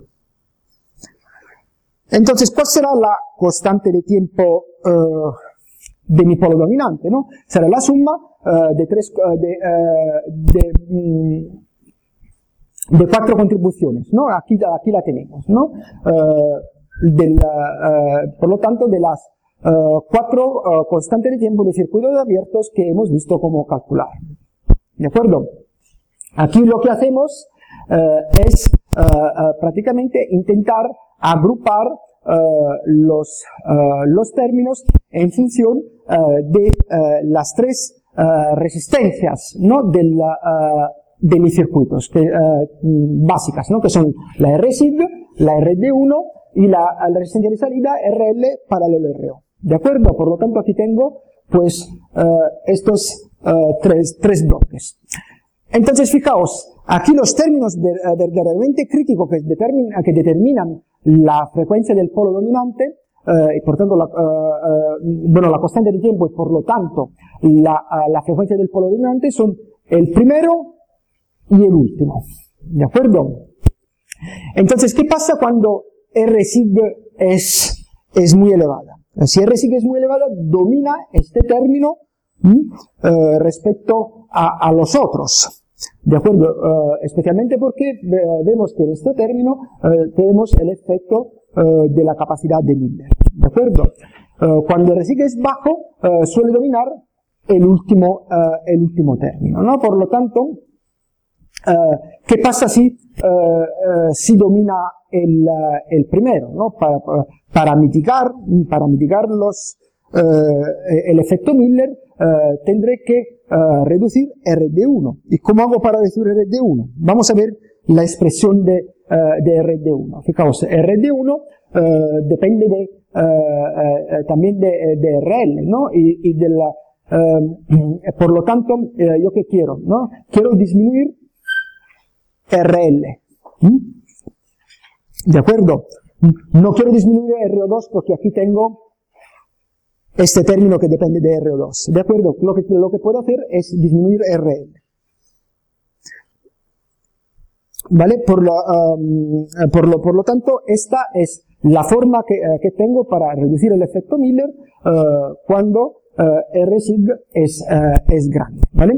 Entonces, ¿cuál será la constante de tiempo uh, de mi polo dominante, ¿no? Será la suma uh, de, tres, uh, de, uh, de, um, de cuatro contribuciones, ¿no? Aquí, aquí la tenemos, ¿no? Uh, De la, uh, por lo tanto, de las uh, cuatro uh, constantes de tiempo de circuitos abiertos que hemos visto cómo calcular. ¿De acuerdo? Aquí lo que hacemos uh, es uh, uh, prácticamente intentar agrupar uh, los, uh, los términos en función uh, de uh, las tres uh, resistencias, ¿no? Del, uh, de mis circuitos que, uh, básicas, ¿no? Que son la R sig, la R D uno y la, la resistencia de salida R L paralelo R O. ¿De acuerdo? Por lo tanto, aquí tengo, pues, uh, estos uh, tres, tres bloques. Entonces, fijaos, aquí los términos verdaderamente críticos que, determina, que determinan la frecuencia del polo dominante, uh, y por tanto, la, uh, uh, bueno, la constante de tiempo y por lo tanto, la, uh, la frecuencia del polo dominante son el primero y el último. ¿De acuerdo? Entonces, ¿qué pasa cuando Rsig es, es muy elevada. Si Rsig es muy elevada, domina este término eh, respecto a, a los otros. ¿De acuerdo? Uh, especialmente porque uh, vemos que en este término uh, tenemos el efecto uh, de la capacidad de Miller. ¿De acuerdo? Uh, cuando el Rsig es bajo, uh, suele dominar el último, uh, el último término, ¿no? Por lo tanto, uh, ¿qué pasa si, uh, uh, si domina el, uh, el primero, ¿no? Para, para mitigar, para mitigar los, uh, el efecto Miller, Uh, tendré que uh, reducir R D uno. ¿Y cómo hago para reducir R D uno? Vamos a ver la expresión de, uh, de R D uno. Fijaos, R D uno uh, depende de, uh, uh, también de, de R L, ¿no? Y, y de la, uh, por lo tanto, uh, ¿yo qué quiero? ¿No? Quiero disminuir R L. ¿Mm? ¿De acuerdo? No quiero disminuir R O dos porque aquí tengo este término que depende de R O dos. ¿De acuerdo? Lo que, lo que puedo hacer es disminuir R L. ¿Vale? Por lo, um, por lo, por lo tanto, esta es la forma que, uh, que tengo para reducir el efecto Miller uh, cuando uh, Rsig es, uh, es grande. ¿Vale?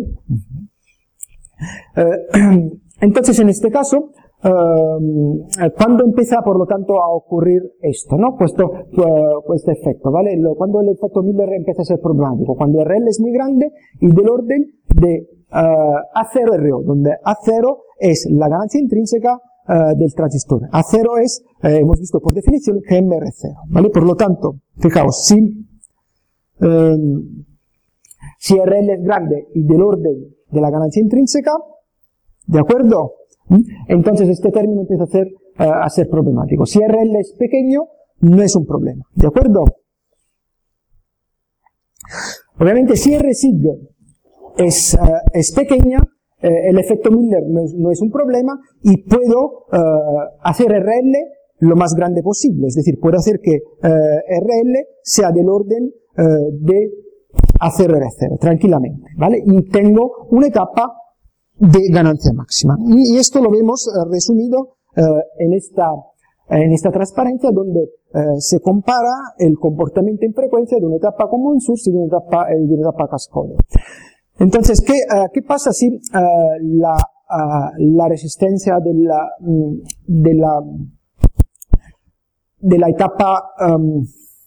Uh, entonces, en este caso, Uh, cuando empieza, por lo tanto, a ocurrir esto, ¿no? Puesto, uh, este efecto, ¿vale? Lo, cuando el efecto Miller empieza a ser problemático, cuando R L es muy grande y del orden de uh, A cero R O, donde A cero es la ganancia intrínseca uh, del transistor. A cero es, eh, hemos visto por definición, G M R cero, ¿vale? Por lo tanto, fijaos, si, um, si R L es grande y del orden de la ganancia intrínseca, ¿de acuerdo? Entonces este término empieza a ser, uh, a ser problemático. Si R L es pequeño, no es un problema. ¿De acuerdo? Obviamente, si Rsig es, uh, es pequeña, eh, el efecto Miller no es, no es un problema y puedo uh, hacer R L lo más grande posible. Es decir, puedo hacer que uh, R L sea del orden uh, de A cero R cero, tranquilamente. ¿Vale? Y tengo una etapa de ganancia máxima. Y esto lo vemos uh, resumido uh, en esta en esta transparencia donde uh, se compara el comportamiento en frecuencia de una etapa common source y de una etapa, eh, de una etapa cascode. Entonces, ¿qué, uh, ¿qué pasa si uh, la, uh, la resistencia de la, de la, de la etapa um,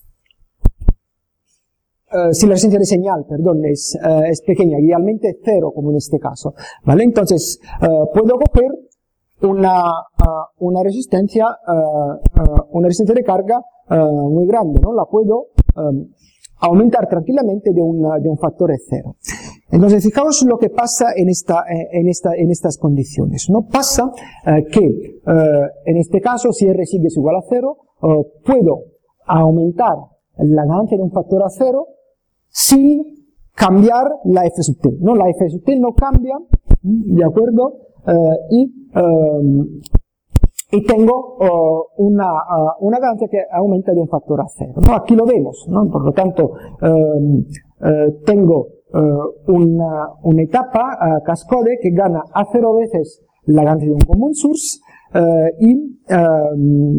Uh, si la resistencia de señal, perdón, es, uh, es pequeña, idealmente cero, como en este caso, ¿vale? Entonces, uh, puedo coger una, uh, una resistencia, uh, uh, una resistencia de carga uh, muy grande, ¿no? La puedo um, aumentar tranquilamente de, una, de un factor de cero. Entonces, fijaos lo que pasa en esta, en esta, en estas condiciones, ¿no? Pasa uh, que, uh, en este caso, si Rsig es igual a cero, uh, puedo aumentar la ganancia de un factor a cero sin cambiar la F sub t, ¿no? La F sub t no cambia, ¿de acuerdo? Uh, y, um, y tengo uh, una, uh, una ganancia que aumenta de un factor a cero, ¿no? Aquí lo vemos, ¿no? Por lo tanto, um, uh, tengo uh, una, una etapa uh, cascode que gana a cero veces la ganancia de un common source uh, y, um,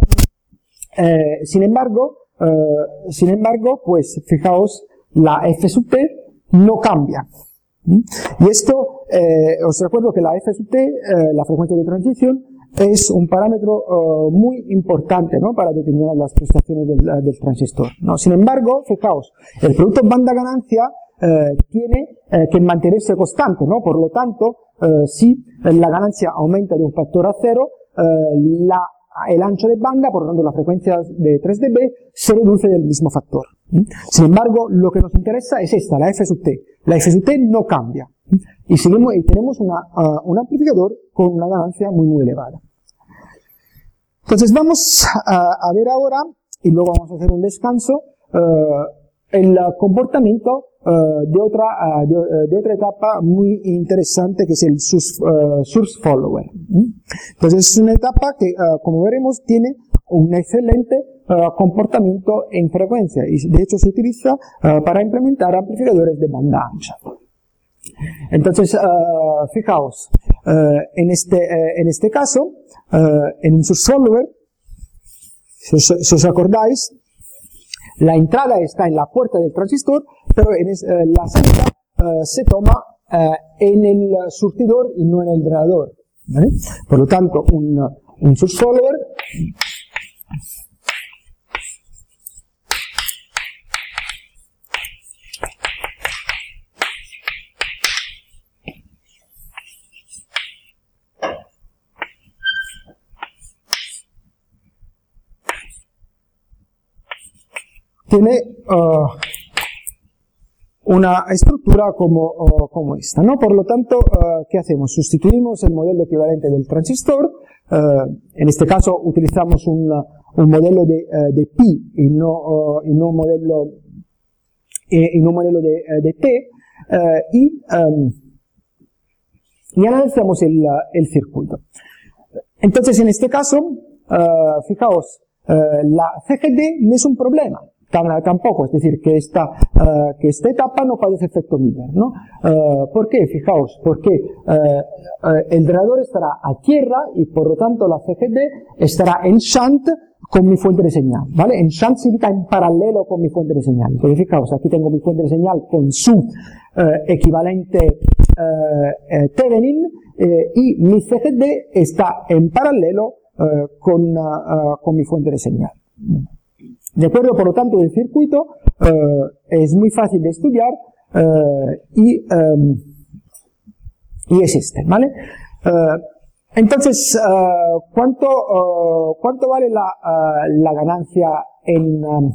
uh, sin embargo, uh, sin embargo, pues, fijaos, la F sub t no cambia. ¿Mm? Y esto, eh, os recuerdo que la F sub t, eh, la frecuencia de transición, es un parámetro uh, muy importante, ¿no? Para determinar las prestaciones del, uh, del transistor, ¿no? Sin embargo, fijaos, el producto banda-ganancia eh, tiene eh, que mantenerse constante, ¿no? Por lo tanto, eh, si la ganancia aumenta de un factor a cero, eh, la el ancho de banda, por lo tanto la frecuencia de tres decibelios, se reduce del mismo factor. Sin embargo, lo que nos interesa es esta, la F sub t. La F sub t no cambia. Y, seguimos, y tenemos una, uh, un amplificador con una ganancia muy, muy elevada. Entonces vamos a, a ver ahora, y luego vamos a hacer un descanso, uh, el comportamiento uh, de, otra, uh, de, de otra etapa muy interesante, que es el source, uh, source follower. Entonces es una etapa que, uh, como veremos, tiene un excelente uh, comportamiento en frecuencia y de hecho se utiliza uh, para implementar amplificadores de banda ancha. Entonces, uh, fijaos, uh, en, este, uh, en este caso, uh, en un source follower, Si os, si os acordáis, la entrada está en la puerta del transistor, pero en es, eh, la salida eh, se toma eh, en el surtidor y no en el drenador, ¿vale? Por lo tanto, un, un source follower tiene uh, una estructura como, uh, como esta, ¿no? Por lo tanto, uh, ¿qué hacemos? Sustituimos el modelo equivalente del transistor, uh, en este caso utilizamos un, un modelo de, uh, de pi y no, uh, y no un modelo, y, y no un modelo de, uh, de t, uh, y, um, y analizamos el, uh, el circuito. Entonces, en este caso, uh, fijaos, uh, la C G D no es un problema. Tampoco, es decir, que esta, uh, que esta etapa no padece efecto Miller, ¿no? Uh, ¿Por qué? Fijaos, porque uh, uh, el drenador estará a tierra y por lo tanto la C G D estará en shunt con mi fuente de señal, ¿vale? En shunt significa en paralelo con mi fuente de señal. Entonces, fijaos, aquí tengo mi fuente de señal con su uh, equivalente uh, uh, Thevenin uh, y mi C G D está en paralelo uh, con, uh, uh, con mi fuente de señal. ¿De acuerdo? Por lo tanto, el circuito eh, es muy fácil de estudiar eh, y, eh, y es este, ¿vale? Eh, entonces, eh, ¿cuánto, eh, ¿cuánto vale la, eh, la ganancia en, eh,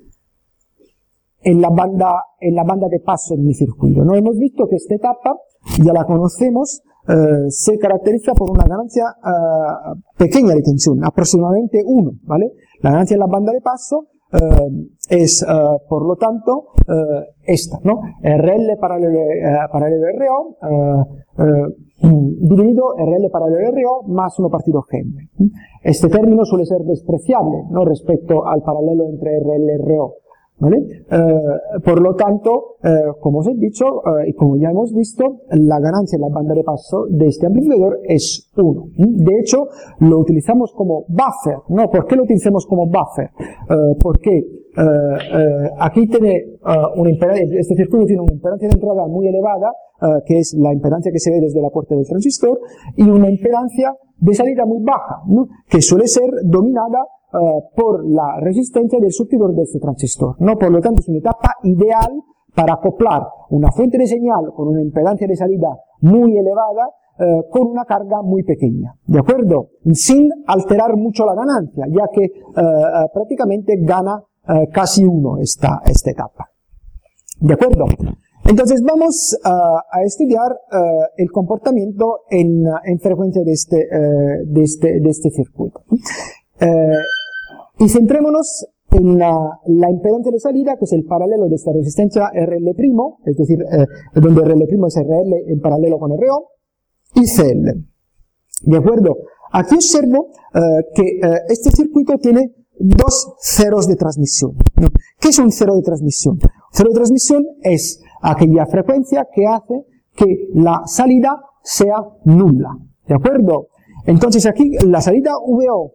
en, la banda, en la banda de paso de mi circuito? ¿No? Hemos visto que esta etapa, ya la conocemos, eh, se caracteriza por una ganancia eh, pequeña de tensión, aproximadamente uno, ¿vale? La ganancia en la banda de paso eh, es, eh, por lo tanto, eh, esta, ¿no? R L paralelo, eh, paralelo R O, eh, eh, dividido R L paralelo R O más uno partido G. Este término suele ser despreciable, ¿no? Respecto al paralelo entre R L y R O, ¿vale? Eh, por lo tanto, eh, como os he dicho, eh, y como ya hemos visto, la ganancia en la banda de paso de este amplificador es uno. De hecho, lo utilizamos como buffer, ¿no? ¿Por qué lo utilizamos como buffer? Eh, porque eh, eh, aquí tiene uh, una impedancia, este circuito tiene una impedancia de entrada muy elevada, uh, que es la impedancia que se ve desde la puerta del transistor, y una impedancia de salida muy baja, ¿no? Que suele ser dominada Uh, por la resistencia del surtidor de este transistor, ¿no? Por lo tanto, es una etapa ideal para acoplar una fuente de señal con una impedancia de salida muy elevada uh, con una carga muy pequeña, ¿de acuerdo? Sin alterar mucho la ganancia, ya que uh, uh, prácticamente gana uh, casi uno esta, esta etapa, ¿de acuerdo? Entonces vamos uh, a estudiar uh, el comportamiento en, en frecuencia de este, uh, de este, de este circuito. Eh, y centrémonos en la, la impedancia de salida, que es el paralelo de esta resistencia R L', es decir, eh, donde R L' es R L en paralelo con R O, y C L. ¿De acuerdo? Aquí observo eh, que eh, este circuito tiene dos ceros de transmisión, ¿no? ¿Qué es un cero de transmisión? Un cero de transmisión es aquella frecuencia que hace que la salida sea nula, ¿de acuerdo? Entonces aquí la salida V O,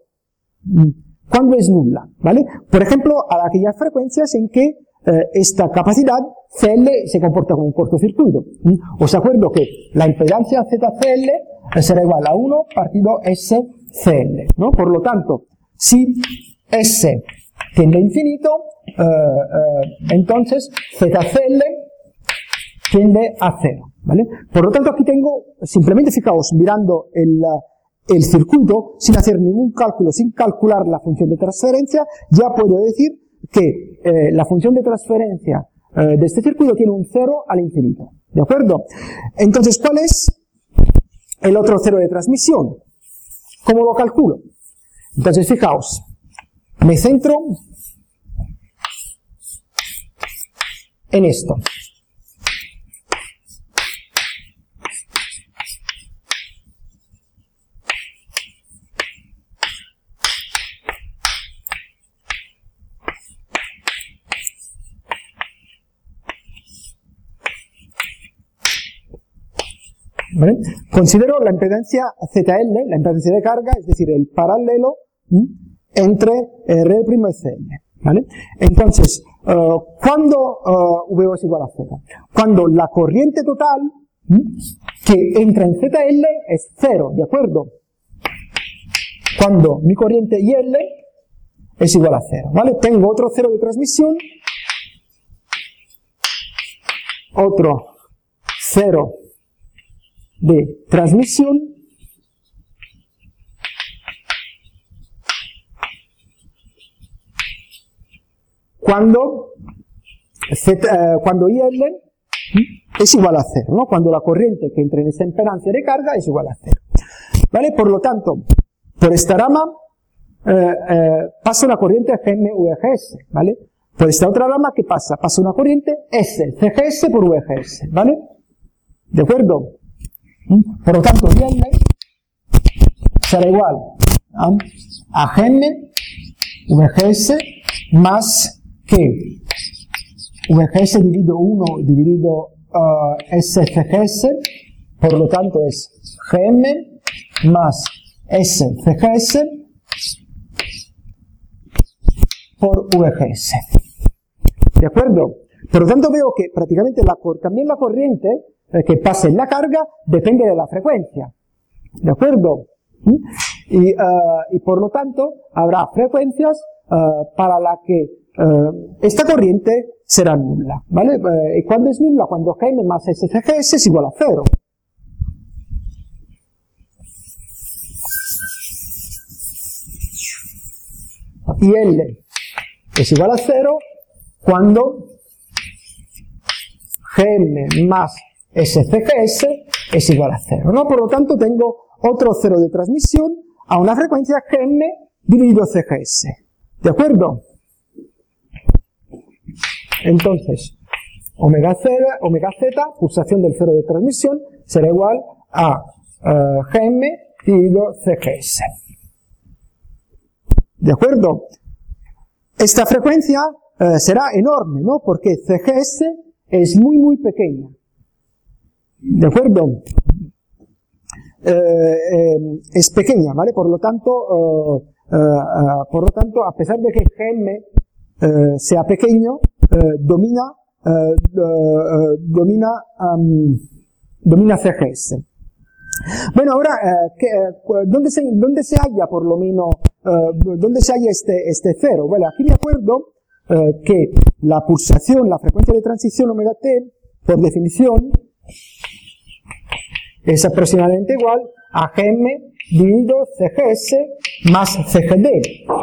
¿cuándo es nula? ¿Vale? Por ejemplo, a aquellas frecuencias en que eh, esta capacidad C L se comporta como un cortocircuito. ¿Mm? Os acuerdo que la impedancia Z C L será igual a uno partido S C L, ¿no? Por lo tanto, si S tiende a infinito, eh, eh, entonces Z C L tiende a cero, ¿vale? Por lo tanto, aquí tengo, simplemente fijaos, mirando el el circuito, sin hacer ningún cálculo, sin calcular la función de transferencia, ya puedo decir que eh, la función de transferencia eh, de este circuito tiene un cero al infinito, ¿de acuerdo? Entonces, ¿cuál es el otro cero de transmisión? ¿Cómo lo calculo? Entonces, fijaos, me centro en esto. ¿Vale? Considero la impedancia Z L, la impedancia de carga, es decir, el paralelo ¿m? entre R' y C L, ¿vale? Entonces, uh, cuando uh, V O es igual a cero, cuando la corriente total ¿m? que entra en Z L es cero, ¿de acuerdo? Cuando mi corriente I L es igual a cero, ¿vale? Tengo otro cero de transmisión, otro cero de transmisión, cuando, Z, eh, cuando I L es igual a cero, ¿no? Cuando la corriente que entra en esta impedancia de carga es igual a cero, ¿vale? Por lo tanto, por esta rama eh, eh, pasa una corriente G M V G S, ¿vale? Por esta otra rama, ¿qué pasa? Pasa una corriente S C G S por V G S, ¿vale? ¿De acuerdo? Por lo tanto, I L será igual a, a G M V G S más que V G S dividido uno dividido uh, S C G S, por lo tanto es G M más S C G S por V G S. ¿De acuerdo? Por lo tanto veo que prácticamente la, también la corriente eh, que pasa en la carga depende de la frecuencia. ¿De acuerdo? ¿Mm? Y, uh, y por lo tanto habrá frecuencias uh, para las que uh, esta corriente será nula, ¿vale? Uh, ¿Y cuándo es nula? Cuando G M más S C G S es igual a cero. I L es igual a cero cuando G M más S C G S es igual a cero, ¿no? Por lo tanto tengo otro cero de transmisión a una frecuencia G M dividido C G S. ¿De acuerdo? Entonces, omega Z, omega Z, pulsación del cero de transmisión, será igual a uh, G M dividido C G S. ¿De acuerdo? Esta frecuencia eh, será enorme, ¿no? Porque C G S es muy, muy pequeña. ¿De acuerdo? Eh, eh, es pequeña, ¿vale? Por lo tanto, eh, eh, eh, por lo tanto, a pesar de que G M eh, sea pequeño, eh, domina, eh, eh, domina, um, domina C G S. Bueno, ahora, eh, que, eh, ¿dónde, se, ¿dónde se halla por lo menos, eh, dónde se halla este, este cero? Bueno, aquí me acuerdo eh, que la pulsación, la frecuencia de transición omega t, por definición, es aproximadamente igual a G M dividido C G S más C G D.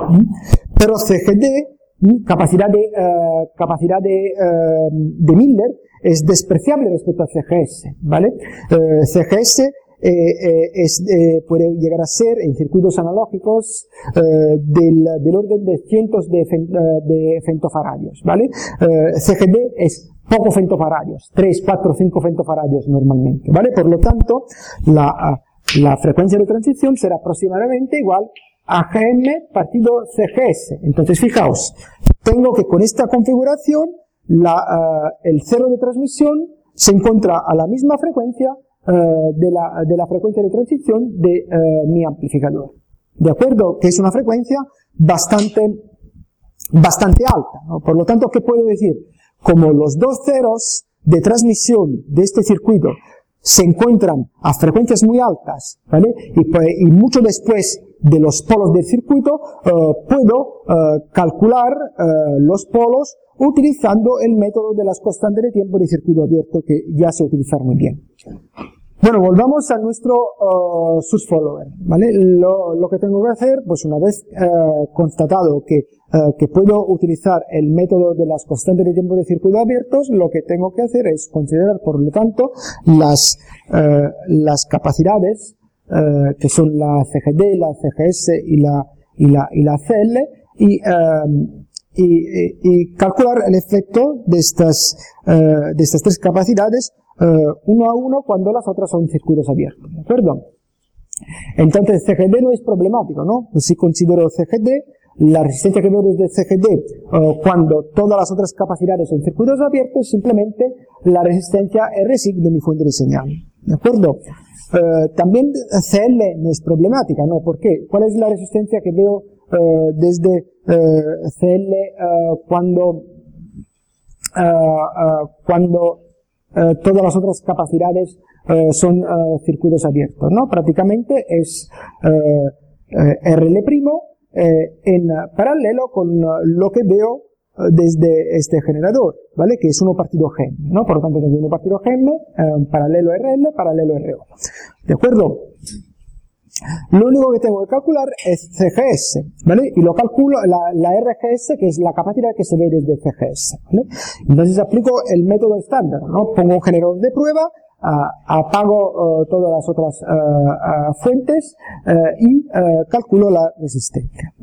Pero C G D, capacidad de, eh, capacidad de, eh, de Miller, es despreciable respecto a C G S, ¿vale? Eh, C G S Eh, eh, es, eh, puede llegar a ser en circuitos analógicos eh, del, del orden de cientos de, fen, de femtofaradios, ¿vale? Eh, C G D es poco femtofaradios, tres, cuatro, cinco femtofaradios normalmente, ¿vale? Por lo tanto, la, la frecuencia de transición será aproximadamente igual a G M partido C G S. Entonces, fijaos, tengo que con esta configuración, la, uh, el cero de transmisión se encuentra a la misma frecuencia Uh, de, la, de la frecuencia de transición de uh, mi amplificador. ¿De acuerdo? Que es una frecuencia bastante, bastante alta, ¿no? Por lo tanto, ¿qué puedo decir? Como los dos ceros de transmisión de este circuito se encuentran a frecuencias muy altas, ¿vale? Y, pues, y mucho después de los polos del circuito, uh, puedo uh, calcular uh, los polos utilizando el método de las constantes de tiempo de circuito abierto que ya sé utilizar muy bien. Bueno, volvamos a nuestro uh, source follower, ¿vale? Lo, lo que tengo que hacer, pues una vez uh, constatado que, uh, que puedo utilizar el método de las constantes de tiempo de circuito abiertos, lo que tengo que hacer es considerar, por lo tanto, las, uh, las capacidades, uh, que son la C G D, la C G S y la, y la, y la C L, y, uh, Y, y, y calcular el efecto de estas, uh, de estas tres capacidades uh, uno a uno cuando las otras son circuitos abiertos, ¿de acuerdo? Entonces C G D no es problemático, ¿no? Si considero C G D, la resistencia que veo desde C G D uh, cuando todas las otras capacidades son circuitos abiertos, simplemente la resistencia R S I C de mi fuente de señal, ¿de acuerdo? Uh, también C L no es problemática, ¿no? ¿Por qué? ¿Cuál es la resistencia que veo eh, desde eh, C L eh, cuando, eh, eh, cuando eh, todas las otras capacidades eh, son eh, circuitos abiertos, ¿no? Prácticamente es eh, eh, R L' eh, en paralelo con lo que veo desde este generador, ¿vale? Que es uno partido G M, ¿no? Por lo tanto, tengo uno partido G M, eh, paralelo R L, paralelo R O. ¿De acuerdo? Lo único que tengo que calcular es C G S, ¿vale? Y lo calculo, la, la R G S, que es la capacidad que se ve desde C G S, ¿vale? Entonces aplico el método estándar, ¿no? Pongo un generador de prueba, uh, apago uh, todas las otras uh, uh, fuentes uh, y uh, calculo la resistencia.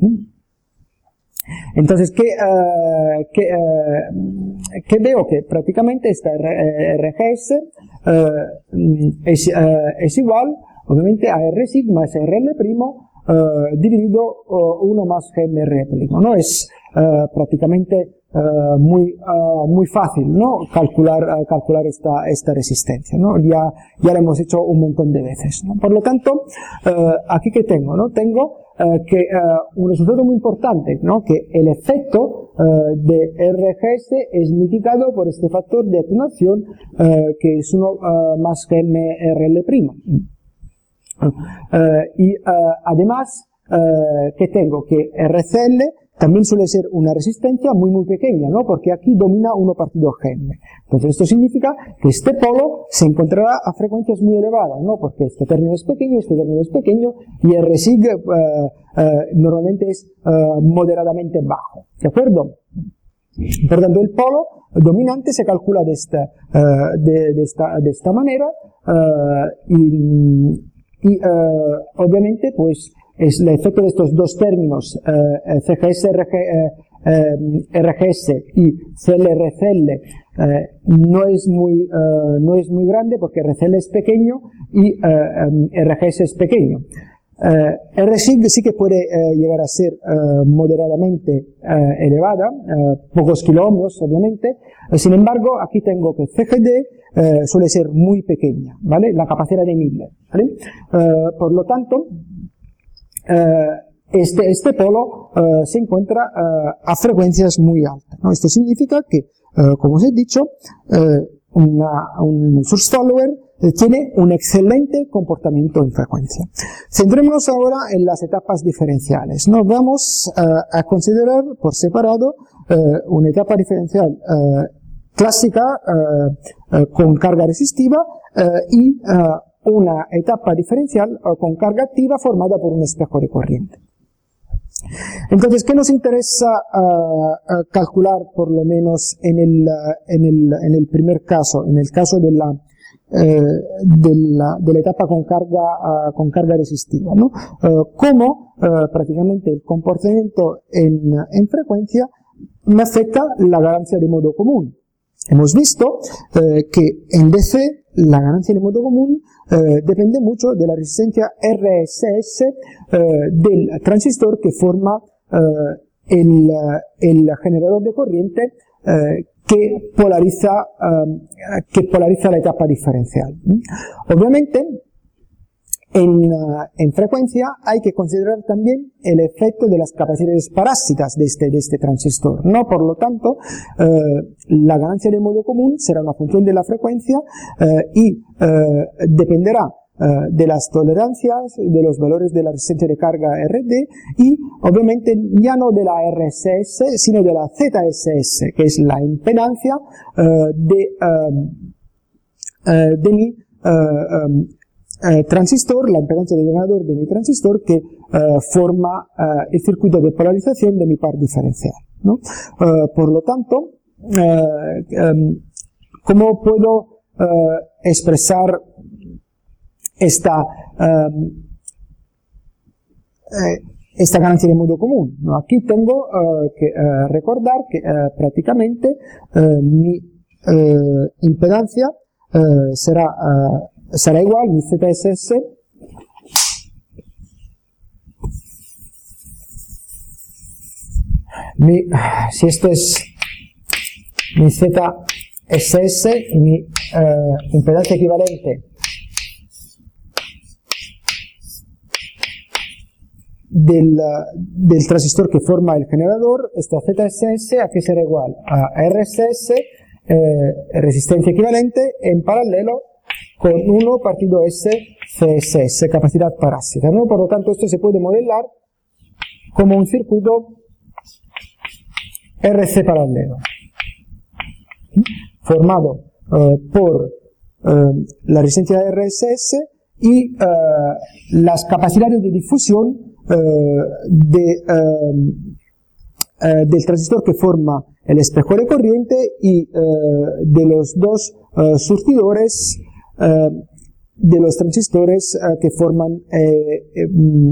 Entonces, ¿qué, uh, qué, uh, ¿qué veo? Que prácticamente esta R G S uh, es, uh, es igual, obviamente, a R sigma es R L primo uh, dividido uh, uno más G M R primo, ¿no? Es uh, prácticamente uh, muy, uh, muy fácil, ¿no? Calcular, uh, calcular esta, esta resistencia, ¿no? Ya, ya lo hemos hecho un montón de veces, ¿no? Por lo tanto, uh, aquí que tengo, ¿no? Tengo Uh, que uh, un resultado muy importante, ¿no? Que el efecto uh, de R G S es mitigado por este factor de atenuación uh, que es uno uh, más G M R L primo. Uh, y uh, además, uh, que tengo que R C L también suele ser una resistencia muy muy pequeña, ¿no? Porque aquí domina uno partido G M. Entonces esto significa que este polo se encontrará a frecuencias muy elevadas, ¿no? Porque este término es pequeño, este término es pequeño, y el R sig uh, uh, normalmente es uh, moderadamente bajo, ¿de acuerdo? Por tanto, el polo dominante se calcula de esta, uh, de, de esta, de esta manera, uh, y, y uh, obviamente, pues, es el efecto de estos dos términos, eh, C G S, R G, eh, eh, R G S y C L R C L, eh, no es muy, eh, no es muy grande porque R C L es pequeño y eh, R G S es pequeño. Eh, R sig sí que puede eh, llegar a ser eh, moderadamente eh, elevada, eh, pocos kiloohmios obviamente, eh, sin embargo aquí tengo que C G D eh, suele ser muy pequeña, ¿vale? La capacidad de Miller, ¿vale? Eh, por lo tanto, Uh, este, este polo uh, se encuentra uh, a frecuencias muy altas, ¿no? Esto significa que, uh, como os he dicho, uh, una, un source follower uh, tiene un excelente comportamiento en frecuencia. Centrémonos ahora en las etapas diferenciales, ¿no? Vamos uh, a considerar por separado uh, una etapa diferencial uh, clásica uh, uh, con carga resistiva uh, y uh, una etapa diferencial uh, con carga activa formada por un espejo de corriente. Entonces, ¿qué nos interesa uh, uh, calcular por lo menos en el, uh, en, el, en el primer caso, en el caso de la, eh, de la, de la etapa con carga, uh, con carga resistiva, ¿no? Uh, cómo uh, prácticamente el comportamiento en, en frecuencia me afecta la ganancia de modo común. Hemos visto eh, que en D C la ganancia de modo común eh, depende mucho de la resistencia R S S eh, del transistor que forma eh, el, el generador de corriente eh, que polariza eh, que polariza la etapa diferencial. Obviamente, En, uh, en frecuencia hay que considerar también el efecto de las capacidades parásitas de este, de este transistor, ¿no? Por lo tanto, eh, la ganancia de modo común será una función de la frecuencia eh, y eh, dependerá eh, de las tolerancias, de los valores de la resistencia de carga R D y obviamente ya no de la R S S, sino de la Z S S, que es la impedancia eh, de, eh, eh, de mi eh, um, Eh, transistor, la impedancia del generador de mi transistor que eh, forma eh, el circuito de polarización de mi par diferencial, ¿no? Eh, por lo tanto, eh, eh, ¿cómo puedo eh, expresar esta eh, eh, esta ganancia de modo común, ¿no? Aquí tengo eh, que eh, recordar que eh, prácticamente eh, mi eh, impedancia eh, será eh, será igual mi Z S S mi, si esto es mi Z S S, mi eh, impedancia equivalente del, del transistor que forma el generador, esta Z S S, ¿a qué será igual? A R S S, eh, resistencia equivalente, en paralelo con uno partido S C S S, capacidad parásita, ¿no? Por lo tanto, esto se puede modelar como un circuito R C paralelo, formado eh, por eh, la resistencia de R S S y eh, las capacidades de difusión eh, de, eh, eh, del transistor que forma el espejo de corriente y eh, de los dos eh, surtidores eh, de los transistores eh, que forman eh, eh,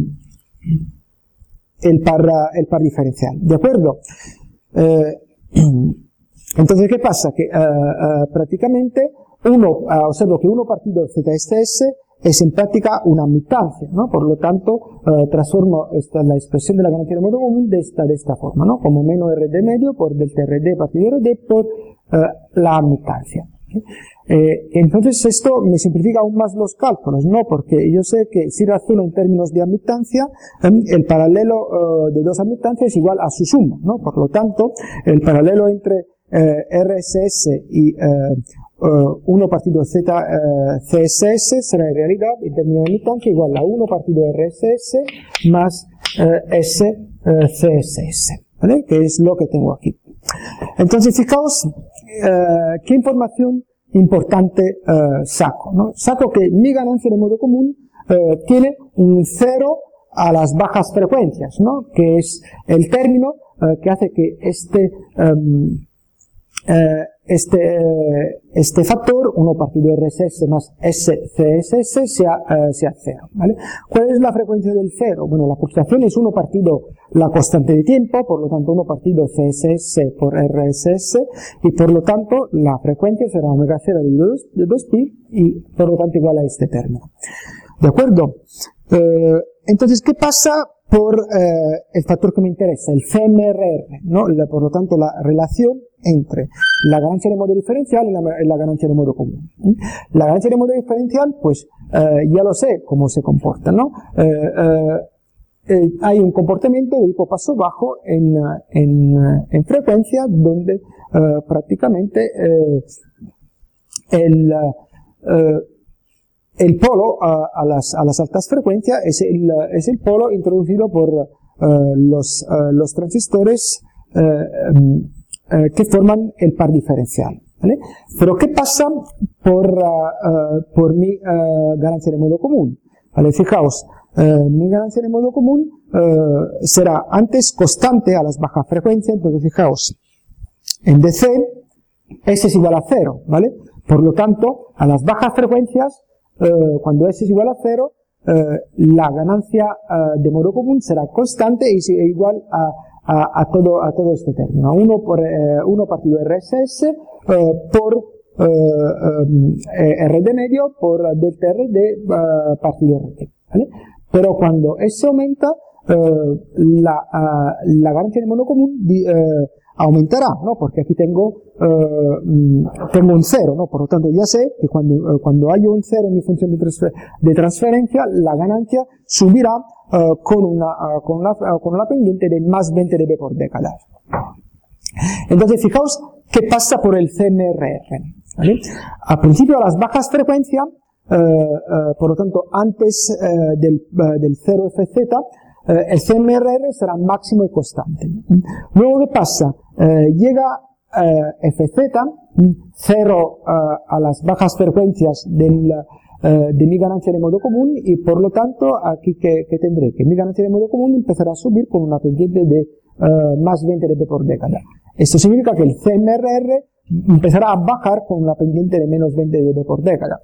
el, par, el par diferencial. ¿De acuerdo? Eh, entonces, ¿qué pasa? Que uh, uh, prácticamente uno, uh, observo que uno partido Z S S es en práctica una admitancia, ¿no? Por lo tanto, uh, transformo esta, la expresión de la ganancia de modo común de esta, de esta forma, ¿no? Como menos R D medio por delta R D partido R D por uh, la admitancia. ¿Okay? Eh, entonces esto me simplifica aún más los cálculos, ¿no? Porque yo sé que si razono en términos de admitancia, eh, el paralelo uh, de dos admitancias es igual a su suma, ¿no? Por lo tanto, el paralelo entre eh, R S S y eh, uh, uno partido Z eh, C S S será en realidad, en términos de admitancia, igual a uno partido R S S más eh, S eh, C S S, ¿vale? Que es lo que tengo aquí. Entonces, fijaos eh, qué información importante eh, saco, ¿no? Saco que mi ganancia de modo común eh, tiene un cero a las bajas frecuencias, ¿no? Que es el término eh, que hace que este um, eh, este eh, este factor, uno partido R S S más S C S S, sea, eh, sea cero, ¿vale? ¿Cuál es la frecuencia del cero? Bueno, la pulsación es uno partido la constante de tiempo, por lo tanto uno partido C S S por R S S, y por lo tanto la frecuencia será omega cero dividido de dos pi, y por lo tanto igual a este término. ¿De acuerdo? Eh, entonces, ¿qué pasa por eh, el factor que me interesa, el C M R R, ¿no? La, por lo tanto, la relación entre la ganancia de modo diferencial y la, la ganancia de modo común. ¿Mm? La ganancia de modo diferencial, pues, eh, ya lo sé cómo se comporta, ¿no? Eh, eh, eh, hay un comportamiento de tipo paso bajo en, en, en frecuencia donde eh, prácticamente eh, el eh, el polo a, a, las, a las altas frecuencias es el, es el polo introducido por uh, los, uh, los transistores uh, um, uh, que forman el par diferencial, ¿vale? Pero ¿qué pasa por, uh, uh, por mi uh, ganancia de modo común? ¿Vale? Fijaos, uh, mi ganancia de modo común uh, será antes constante a las bajas frecuencias, entonces fijaos, en D C S es igual a cero, ¿vale? Por lo tanto, a las bajas frecuencias, Uh, cuando S es igual a cero, uh, la ganancia uh, de modo común será constante y es igual a, a, a, todo, a todo este término. uno por uh, uno partido R S S uh, por uh, um, R D medio por delta R D uh, partido R D, ¿vale? Pero cuando S aumenta, uh, la, uh, la ganancia de modo común uh, aumentará, ¿no? Porque aquí tengo, uh, tengo un cero, ¿no? Por lo tanto, ya sé que cuando, uh, cuando hay un cero en mi función de, transfer de transferencia, la ganancia subirá uh, con, una, uh, con, una, uh, con una pendiente de más veinte dB por década. Entonces, fijaos qué pasa por el C M R R, ¿vale? Al principio, a las bajas frecuencias, uh, uh, por lo tanto, antes uh, del, uh, del cero F Z, Uh, el C M R R será máximo y constante. Luego, ¿qué pasa? Uh, llega uh, F Z, cero uh, a las bajas frecuencias del, uh, de mi ganancia de modo común, y por lo tanto, aquí que, que tendré que mi ganancia de modo común empezará a subir con una pendiente de uh, más veinte dB por década. Esto significa que el C M R R empezará a bajar con una pendiente de menos veinte dB por década.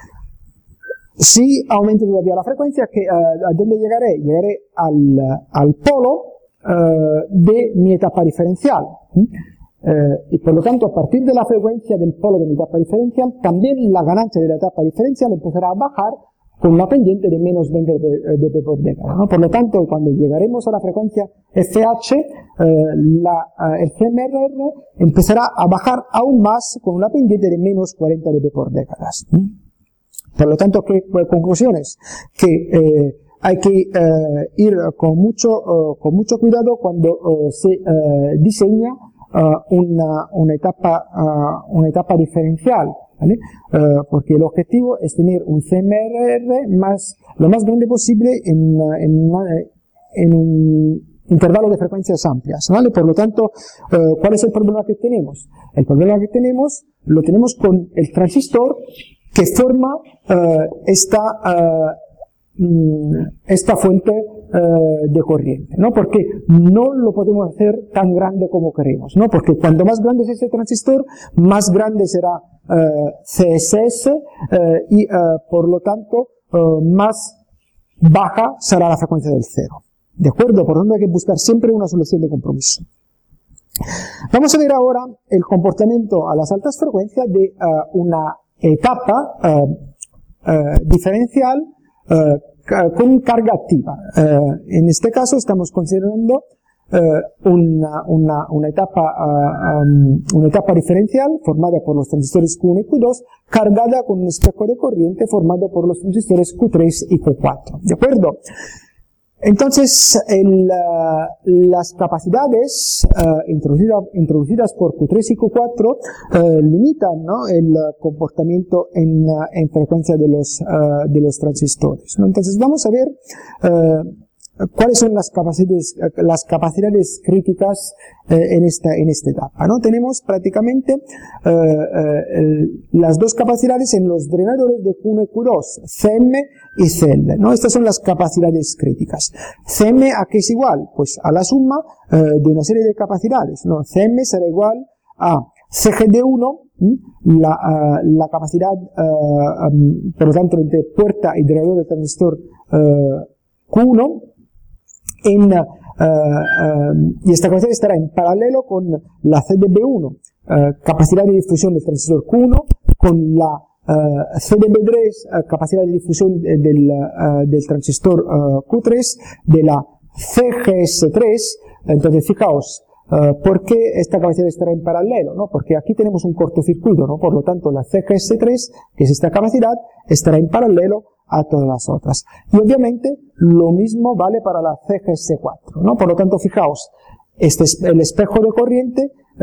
Si aumento todavía la frecuencia, que, uh, ¿a dónde llegaré? Llegaré al, al polo uh, de mi etapa diferencial. ¿Mm? Uh, y por lo tanto, a partir de la frecuencia del polo de mi etapa diferencial, también la ganancia de la etapa diferencial empezará a bajar con una pendiente de menos veinte dB por década, ¿no? Por lo tanto, cuando llegaremos a la frecuencia F H, uh, la, uh, el C M R R empezará a bajar aún más con una pendiente de menos cuarenta dB por décadas. ¿Mm? Por lo tanto, ¿qué conclusiones? Que eh, hay que eh, ir con mucho, uh, con mucho cuidado cuando uh, se uh, diseña uh, una, una, etapa, uh, una etapa diferencial, ¿vale? Uh, porque el objetivo es tener un C M R R más, lo más grande posible en, en, en un intervalo de frecuencias amplias, ¿vale? Por lo tanto, uh, ¿cuál es el problema que tenemos? El problema que tenemos lo tenemos con el transistor que forma uh, esta uh, esta fuente uh, de corriente, ¿no? Porque no lo podemos hacer tan grande como queremos, ¿no? Porque cuanto más grande es ese transistor, más grande será uh, C S S uh, y uh, por lo tanto uh, más baja será la frecuencia del cero. ¿De acuerdo? Por lo tanto hay que buscar siempre una solución de compromiso. Vamos a ver ahora el comportamiento a las altas frecuencias de uh, una etapa uh, uh, diferencial uh, con carga activa. Uh, en este caso estamos considerando uh, una, una, una, etapa, uh, um, una etapa diferencial formada por los transistores Q uno y Q dos cargada con un espejo de corriente formado por los transistores Q tres y Q cuatro. ¿De acuerdo? Entonces, el, uh, las capacidades uh, introducida, introducidas por Q tres y Q cuatro uh, limitan, ¿no?, el uh, comportamiento en, uh, en frecuencia de los, uh, de los transistores, ¿no? Entonces, vamos a ver uh, cuáles son las capacidades, las capacidades críticas eh, en esta, en esta etapa, ¿no? Tenemos prácticamente eh, eh, las dos capacidades en los drenadores de Q uno y Q dos, C M y C L, ¿no? Estas son las capacidades críticas. C M, ¿a qué es igual? Pues a la suma eh, de una serie de capacidades, ¿no? C M será igual a C G D uno, la, uh, la capacidad, uh, um, por lo tanto, entre puerta y drenador del transistor uh, Q uno, En, uh, uh, y esta capacidad estará en paralelo con la C D B uno, uh, capacidad de difusión del transistor Q uno, con la uh, C D B tres, uh, capacidad de difusión del, uh, del transistor uh, Q tres, de la C G S tres. Entonces, fijaos, uh, ¿por qué esta capacidad estará en paralelo? ¿No? Porque aquí tenemos un cortocircuito, ¿no? Por lo tanto, la C G S tres, que es esta capacidad, estará en paralelo a todas las otras. Y obviamente lo mismo vale para la C G S cuatro, ¿no? Por lo tanto, fijaos, este es el espejo de corriente, eh,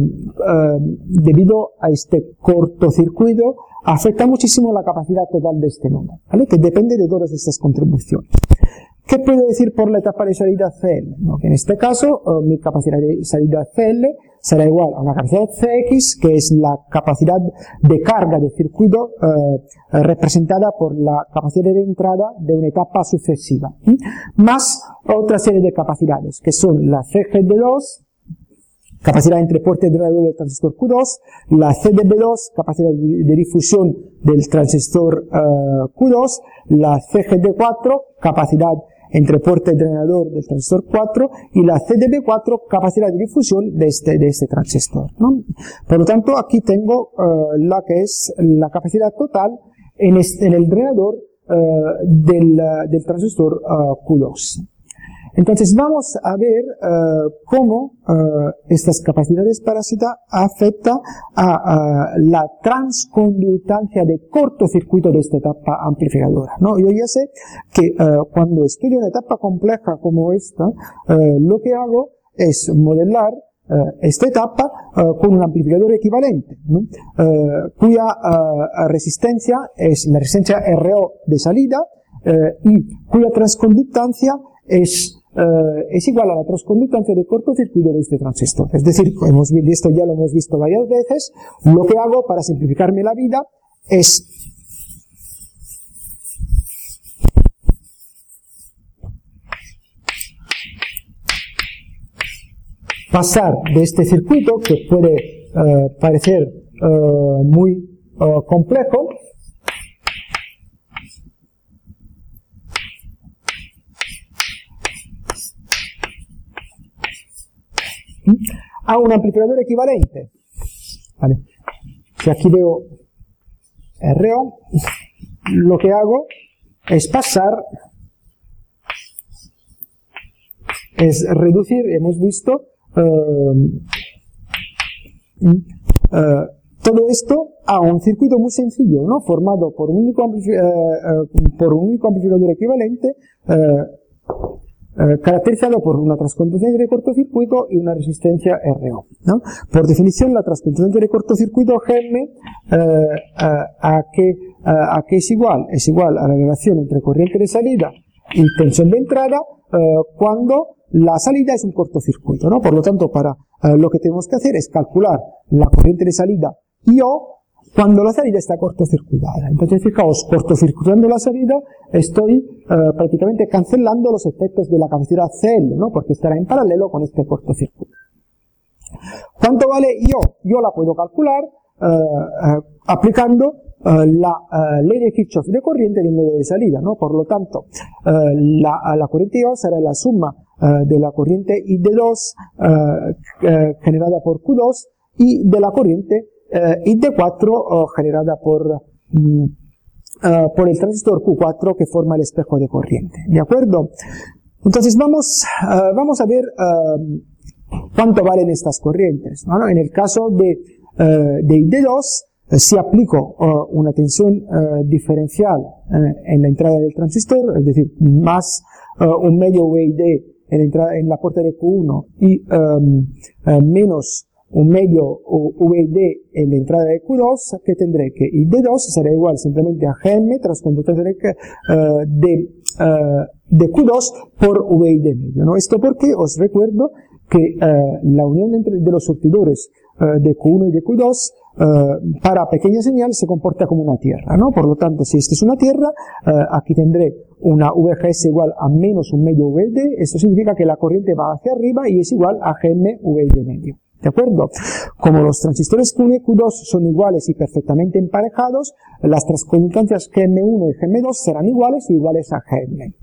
eh, debido a este cortocircuito, afecta muchísimo la capacidad total de este nodo, ¿vale? Que depende de todas estas contribuciones. ¿Qué puedo decir por la etapa de salida C L? ¿No? Que en este caso, uh, mi capacidad de salida C L será igual a una capacidad C X, que es la capacidad de carga del circuito uh, representada por la capacidad de entrada de una etapa sucesiva, ¿sí? Más otra serie de capacidades, que son la C G D dos, capacidad entre puerta y drenador del transistor Q dos, la C D B dos, capacidad de difusión del transistor uh, Q dos, la C G D cuatro, capacidad entre puerta y drenador del transistor cuatro, y la C D B cuatro, capacidad de difusión de este, de este transistor, ¿no? Por lo tanto, aquí tengo uh, la que es la capacidad total en, este, en el drenador uh, del, uh, del transistor uh, Q dos. Entonces vamos a ver uh, cómo uh, estas capacidades parásita afectan a, a la transconductancia de cortocircuito de esta etapa amplificadora, ¿no? Yo ya sé que uh, cuando estudio una etapa compleja como esta, uh, lo que hago es modelar uh, esta etapa uh, con un amplificador equivalente, ¿no? uh, cuya uh, resistencia es la resistencia R O de salida uh, y cuya transconductancia es Uh, es igual a la transconductancia de cortocircuito de este transistor. Es decir, hemos visto, ya lo hemos visto varias veces, lo que hago para simplificarme la vida es pasar de este circuito, que puede uh, parecer uh, muy uh, complejo, a un amplificador equivalente, ¿vale? Si aquí veo R O, lo que hago es pasar, es reducir, hemos visto, uh, uh, todo esto a un circuito muy sencillo, ¿no? Formado por un único, amplifi uh, uh, por un único amplificador equivalente, eh, eh, caracterizado por una transconductancia de cortocircuito y una resistencia R O, ¿no? Por definición, la transconductancia de cortocircuito G M eh, a, a, que, a, a que es igual, es igual a la relación entre corriente de salida y tensión de entrada eh, cuando la salida es un cortocircuito, ¿no? Por lo tanto, para eh, lo que tenemos que hacer es calcular la corriente de salida I O cuando la salida está cortocircuitada. Entonces, fijaos, cortocircuitando la salida, estoy eh, prácticamente cancelando los efectos de la capacidad C L, ¿no? Porque estará en paralelo con este cortocircuito. ¿Cuánto vale I O? Yo la puedo calcular eh, eh, aplicando eh, la eh, ley de Kirchhoff de corriente del nodo de salida, ¿no? Por lo tanto, eh, la, la corriente I O será la suma eh, de la corriente I D dos eh, eh, generada por Q dos y de la corriente eh, I D cuatro eh, generada por, mm, eh, por el transistor Q cuatro que forma el espejo de corriente. ¿De acuerdo? Entonces vamos, eh, vamos a ver eh, cuánto valen estas corrientes, ¿no? En el caso de, eh, de I D dos, eh, si aplico eh, una tensión eh, diferencial eh, en la entrada del transistor, es decir, más eh, un medio V I D en la, entrada, en la puerta de Q uno y eh, eh, menos un medio V I D en la entrada de Q dos, que tendré que I D dos será igual simplemente a G M, transconductancia de, uh, de, uh, de Q dos por V I D medio, ¿no? Esto porque os recuerdo que uh, la unión entre, de los surtidores uh, de Q uno y de Q dos uh, para pequeña señal se comporta como una tierra, ¿no? Por lo tanto, si esta es una tierra, uh, aquí tendré una V G S igual a menos un medio V I D. Esto significa que la corriente va hacia arriba y es igual a G M V I D medio. ¿De acuerdo? Como los transistores Q uno y Q dos son iguales y perfectamente emparejados, las transconductancias G M uno y G M dos serán iguales y iguales a G M.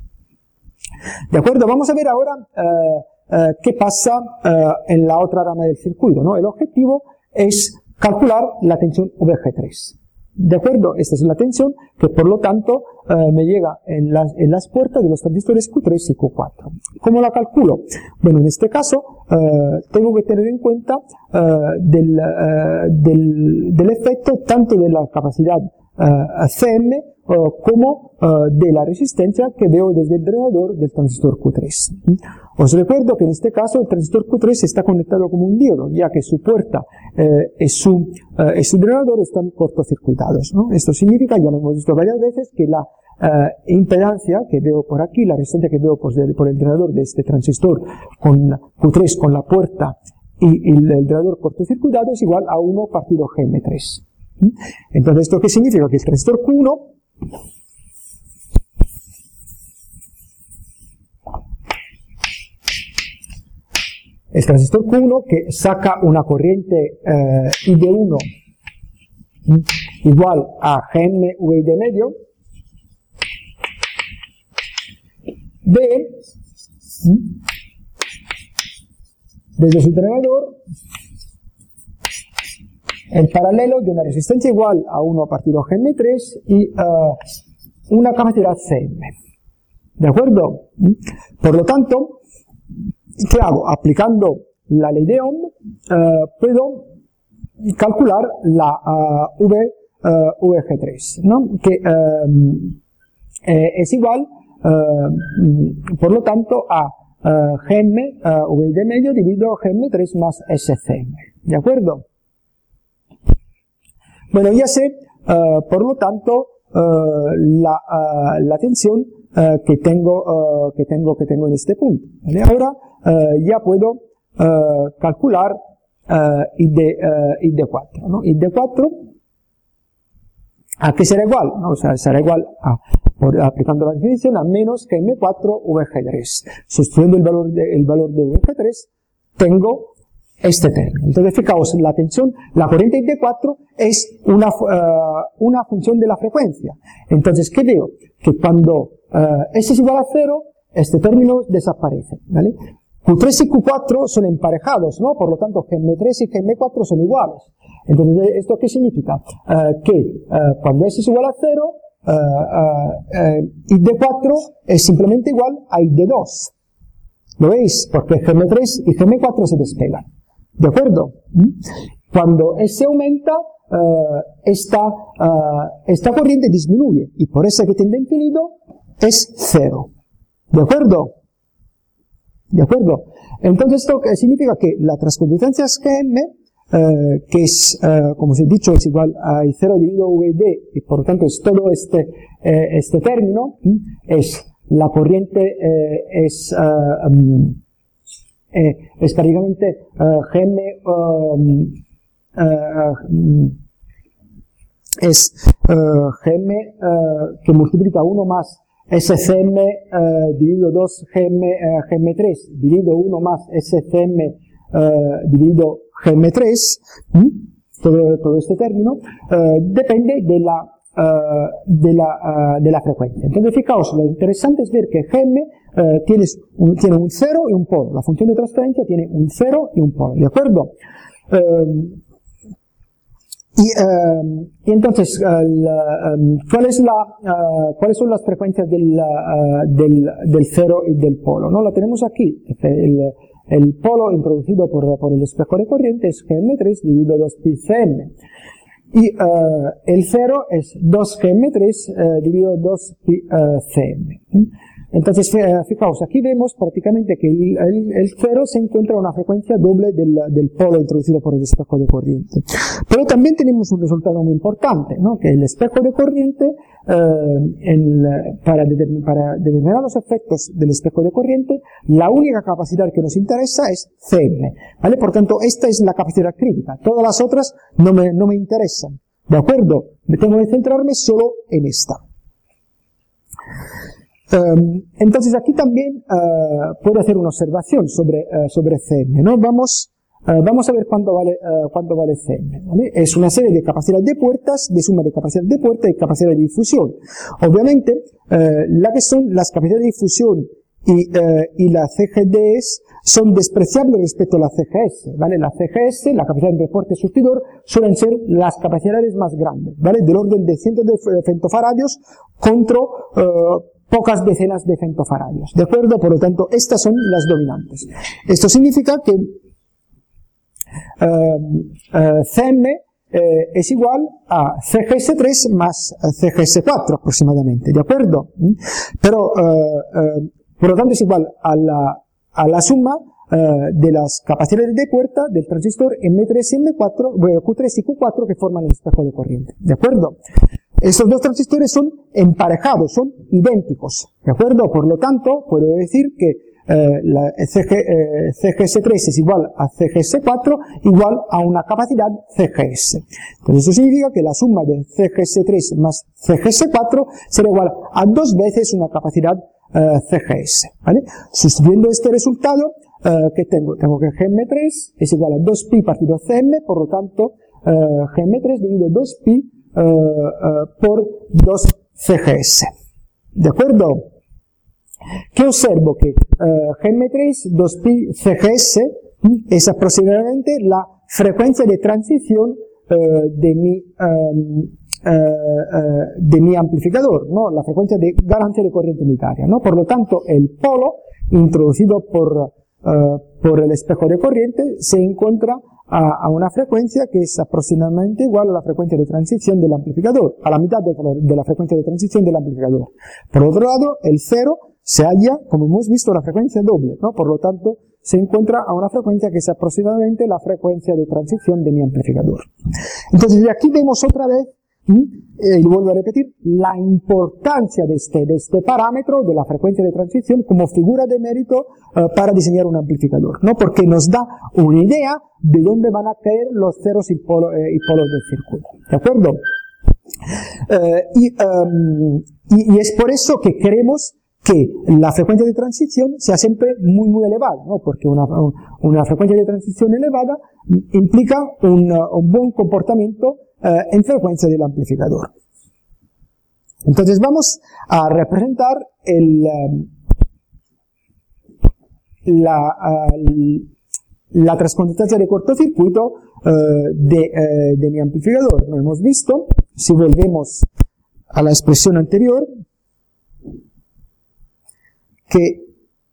¿De acuerdo? Vamos a ver ahora eh, eh, qué pasa eh, en la otra rama del circuito, ¿no? El objetivo es calcular la tensión V G tres. ¿De acuerdo? Esta es la tensión que, por lo tanto, eh, me llega en las, en las puertas de los transistores Q tres y Q cuatro. ¿Cómo la calculo? Bueno, en este caso, eh, tengo que tener en cuenta eh, del, eh, del, del efecto tanto de la capacidad eh, C M eh, como eh, de la resistencia que veo desde el drenador del transistor Q tres. Os recuerdo que en este caso el transistor Q tres está conectado como un diodo, ya que su puerta eh, y, su, eh, y su drenador están cortocircuitados, ¿no? Esto significa, ya lo hemos visto varias veces, que la eh, impedancia que veo por aquí, la resistencia que veo por el, por el drenador de este transistor con Q tres con la puerta y, y el, el drenador cortocircuitado es igual a uno partido G M tres. Entonces, ¿esto qué significa? Que el transistor Q uno el transistor Q uno que saca una corriente eh, I D uno igual a G M V I D medio, ve desde su drenador en paralelo de una resistencia igual a uno partido G M tres y uh, una capacidad C M. ¿De acuerdo? Por lo tanto, ¿qué hago? Aplicando la ley de Ohm, uh, puedo calcular la uh, V, uh, V G tres, ¿no? Que uh, eh, es igual, uh, por lo tanto, a uh, G M, uh, V I D medio dividido G M tres más S C M. ¿De acuerdo? Bueno, ya sé, uh, por lo tanto, uh, la, uh, la tensión uh, que tengo, uh, que tengo, que tengo en este punto, ¿vale? Ahora, uh, ya puedo uh, calcular uh, I D, uh, I D cuatro, ¿no? I D cuatro, ¿a qué será igual? ¿No? O sea, será igual a, por, aplicando la definición, a menos que M cuatro V G tres. Sustituyendo el valor de, el valor de V G tres, tengo este término. Entonces, fijaos, la tensión, la corriente I D cuatro es una, uh, una función de la frecuencia. Entonces, ¿qué veo? Que cuando uh, S es igual a cero, este término desaparece, ¿vale? Q tres y Q cuatro son emparejados, ¿no? Por lo tanto, G M tres y G M cuatro son iguales. Entonces, ¿esto qué significa? Uh, que uh, cuando S es igual a cero, uh, uh, uh, I D cuatro es simplemente igual a I D dos. ¿Lo veis? Porque G M tres y G M cuatro se despegan. ¿De acuerdo? Cuando S aumenta, uh, esta, uh, esta corriente disminuye y por eso que tiende a infinito es cero. ¿De acuerdo? ¿De acuerdo? Entonces esto significa que la transconductancia G M, eh, que es, eh, como os he dicho, es igual a cero dividido V D, y por lo tanto es todo este, eh, este término, es la corriente, eh, es, uh, um, eh, es prácticamente uh, G M, um, uh, es uh, G M uh, que multiplica uno más S C M uh, dividido dos G M, uh, G M tres dividido uno más S C M uh, dividido G M tres, ¿m? todo, todo este término, uh, depende de la, uh, de, la, uh, de la frecuencia. Entonces, fijaos, lo interesante es ver que G M uh, tiene, un, tiene un cero y un polo. La función de transferencia tiene un cero y un polo, ¿de acuerdo? Uh, Y, uh, y entonces, uh, la, um, ¿cuál es la, uh, ¿cuáles son las frecuencias del, uh, del, del cero y del polo? ¿No? La tenemos aquí. El, el polo introducido por, por el espejo de corriente es G M tres dividido dos pi C M. Y uh, el cero es dos G M tres uh, dividido dos pi uh, C M. Entonces, fijaos, aquí vemos prácticamente que el, el, el cero se encuentra a una frecuencia doble del, del polo introducido por el espejo de corriente. Pero también tenemos un resultado muy importante, ¿no? Que el espejo de corriente, eh, el, para, determin, para determinar los efectos del espejo de corriente, la única capacidad que nos interesa es C M, ¿vale? Por tanto, esta es la capacidad crítica. Todas las otras no me, no me interesan, ¿de acuerdo? Me tengo que centrarme solo en esta. Um, entonces aquí también uh, puedo hacer una observación sobre, uh, sobre C M, ¿no? Vamos, uh, vamos a ver cuánto vale, uh, cuánto vale C M, ¿vale? Es una serie de capacidad de puertas, de suma de capacidad de puerta y capacidad de difusión. Obviamente, uh, la que son las capacidades de difusión y, uh, y la C G D S son despreciables respecto a la C G S, ¿vale? La C G S, la capacidad de puerta y surtidor, suelen ser las capacidades más grandes, ¿vale? Del orden de cientos de femtofaradios contra, uh, pocas decenas de femtofaradios, ¿de acuerdo? Por lo tanto, estas son las dominantes. Esto significa que uh, uh, C M eh, es igual a C G S tres más C G S cuatro aproximadamente, ¿de acuerdo? Pero, uh, uh, por lo tanto, es igual a la, a la suma uh, de las capacidades de puerta del transistor M tres y M cuatro, bueno, Q tres y Q cuatro que forman el espejo de corriente, ¿de acuerdo? Estos dos transistores son emparejados, son idénticos, ¿de acuerdo? Por lo tanto, puedo decir que eh, la C G, eh, C G S tres es igual a C G S cuatro igual a una capacidad C G S. Entonces eso significa que la suma de C G S tres más C G S cuatro será igual a dos veces una capacidad eh, C G S, ¿vale? Sustituyendo este resultado, eh, ¿qué tengo? Tengo que G M tres es igual a dos pi partido C M, por lo tanto, eh, G M tres dividido dos pi Uh, uh, por dos C G S. ¿De acuerdo? ¿Qué observo? Que uh, G M tres, dos pi C G S es aproximadamente la frecuencia de transición uh, de, mi, um, uh, uh, de mi amplificador, ¿no? La frecuencia de ganancia de corriente unitaria, ¿no? Por lo tanto, el polo introducido por, uh, por el espejo de corriente se encuentra a, a una frecuencia que es aproximadamente igual a la frecuencia de transición del amplificador, a la mitad de, de la frecuencia de transición del amplificador. Por otro lado, el cero se halla, como hemos visto, la frecuencia doble, ¿no? Por lo tanto, se encuentra a una frecuencia que es aproximadamente la frecuencia de transición de mi amplificador. Entonces, de aquí vemos otra vez, ¿m? y vuelvo a repetir, la importancia de este, de este parámetro, de la frecuencia de transición, como figura de mérito uh, para diseñar un amplificador, ¿no? Porque nos da una idea de dónde van a caer los ceros y, polo, eh, y polos del circuito, ¿de acuerdo? Uh, y, um, y, y es por eso que queremos que la frecuencia de transición sea siempre muy muy elevada, ¿no? Porque una, una frecuencia de transición elevada implica un, un buen comportamiento eh, en frecuencia del amplificador. Entonces vamos a representar el, um, la, uh, la transconductancia de cortocircuito uh, de, uh, de mi amplificador. Lo hemos visto. Si volvemos a la expresión anterior, que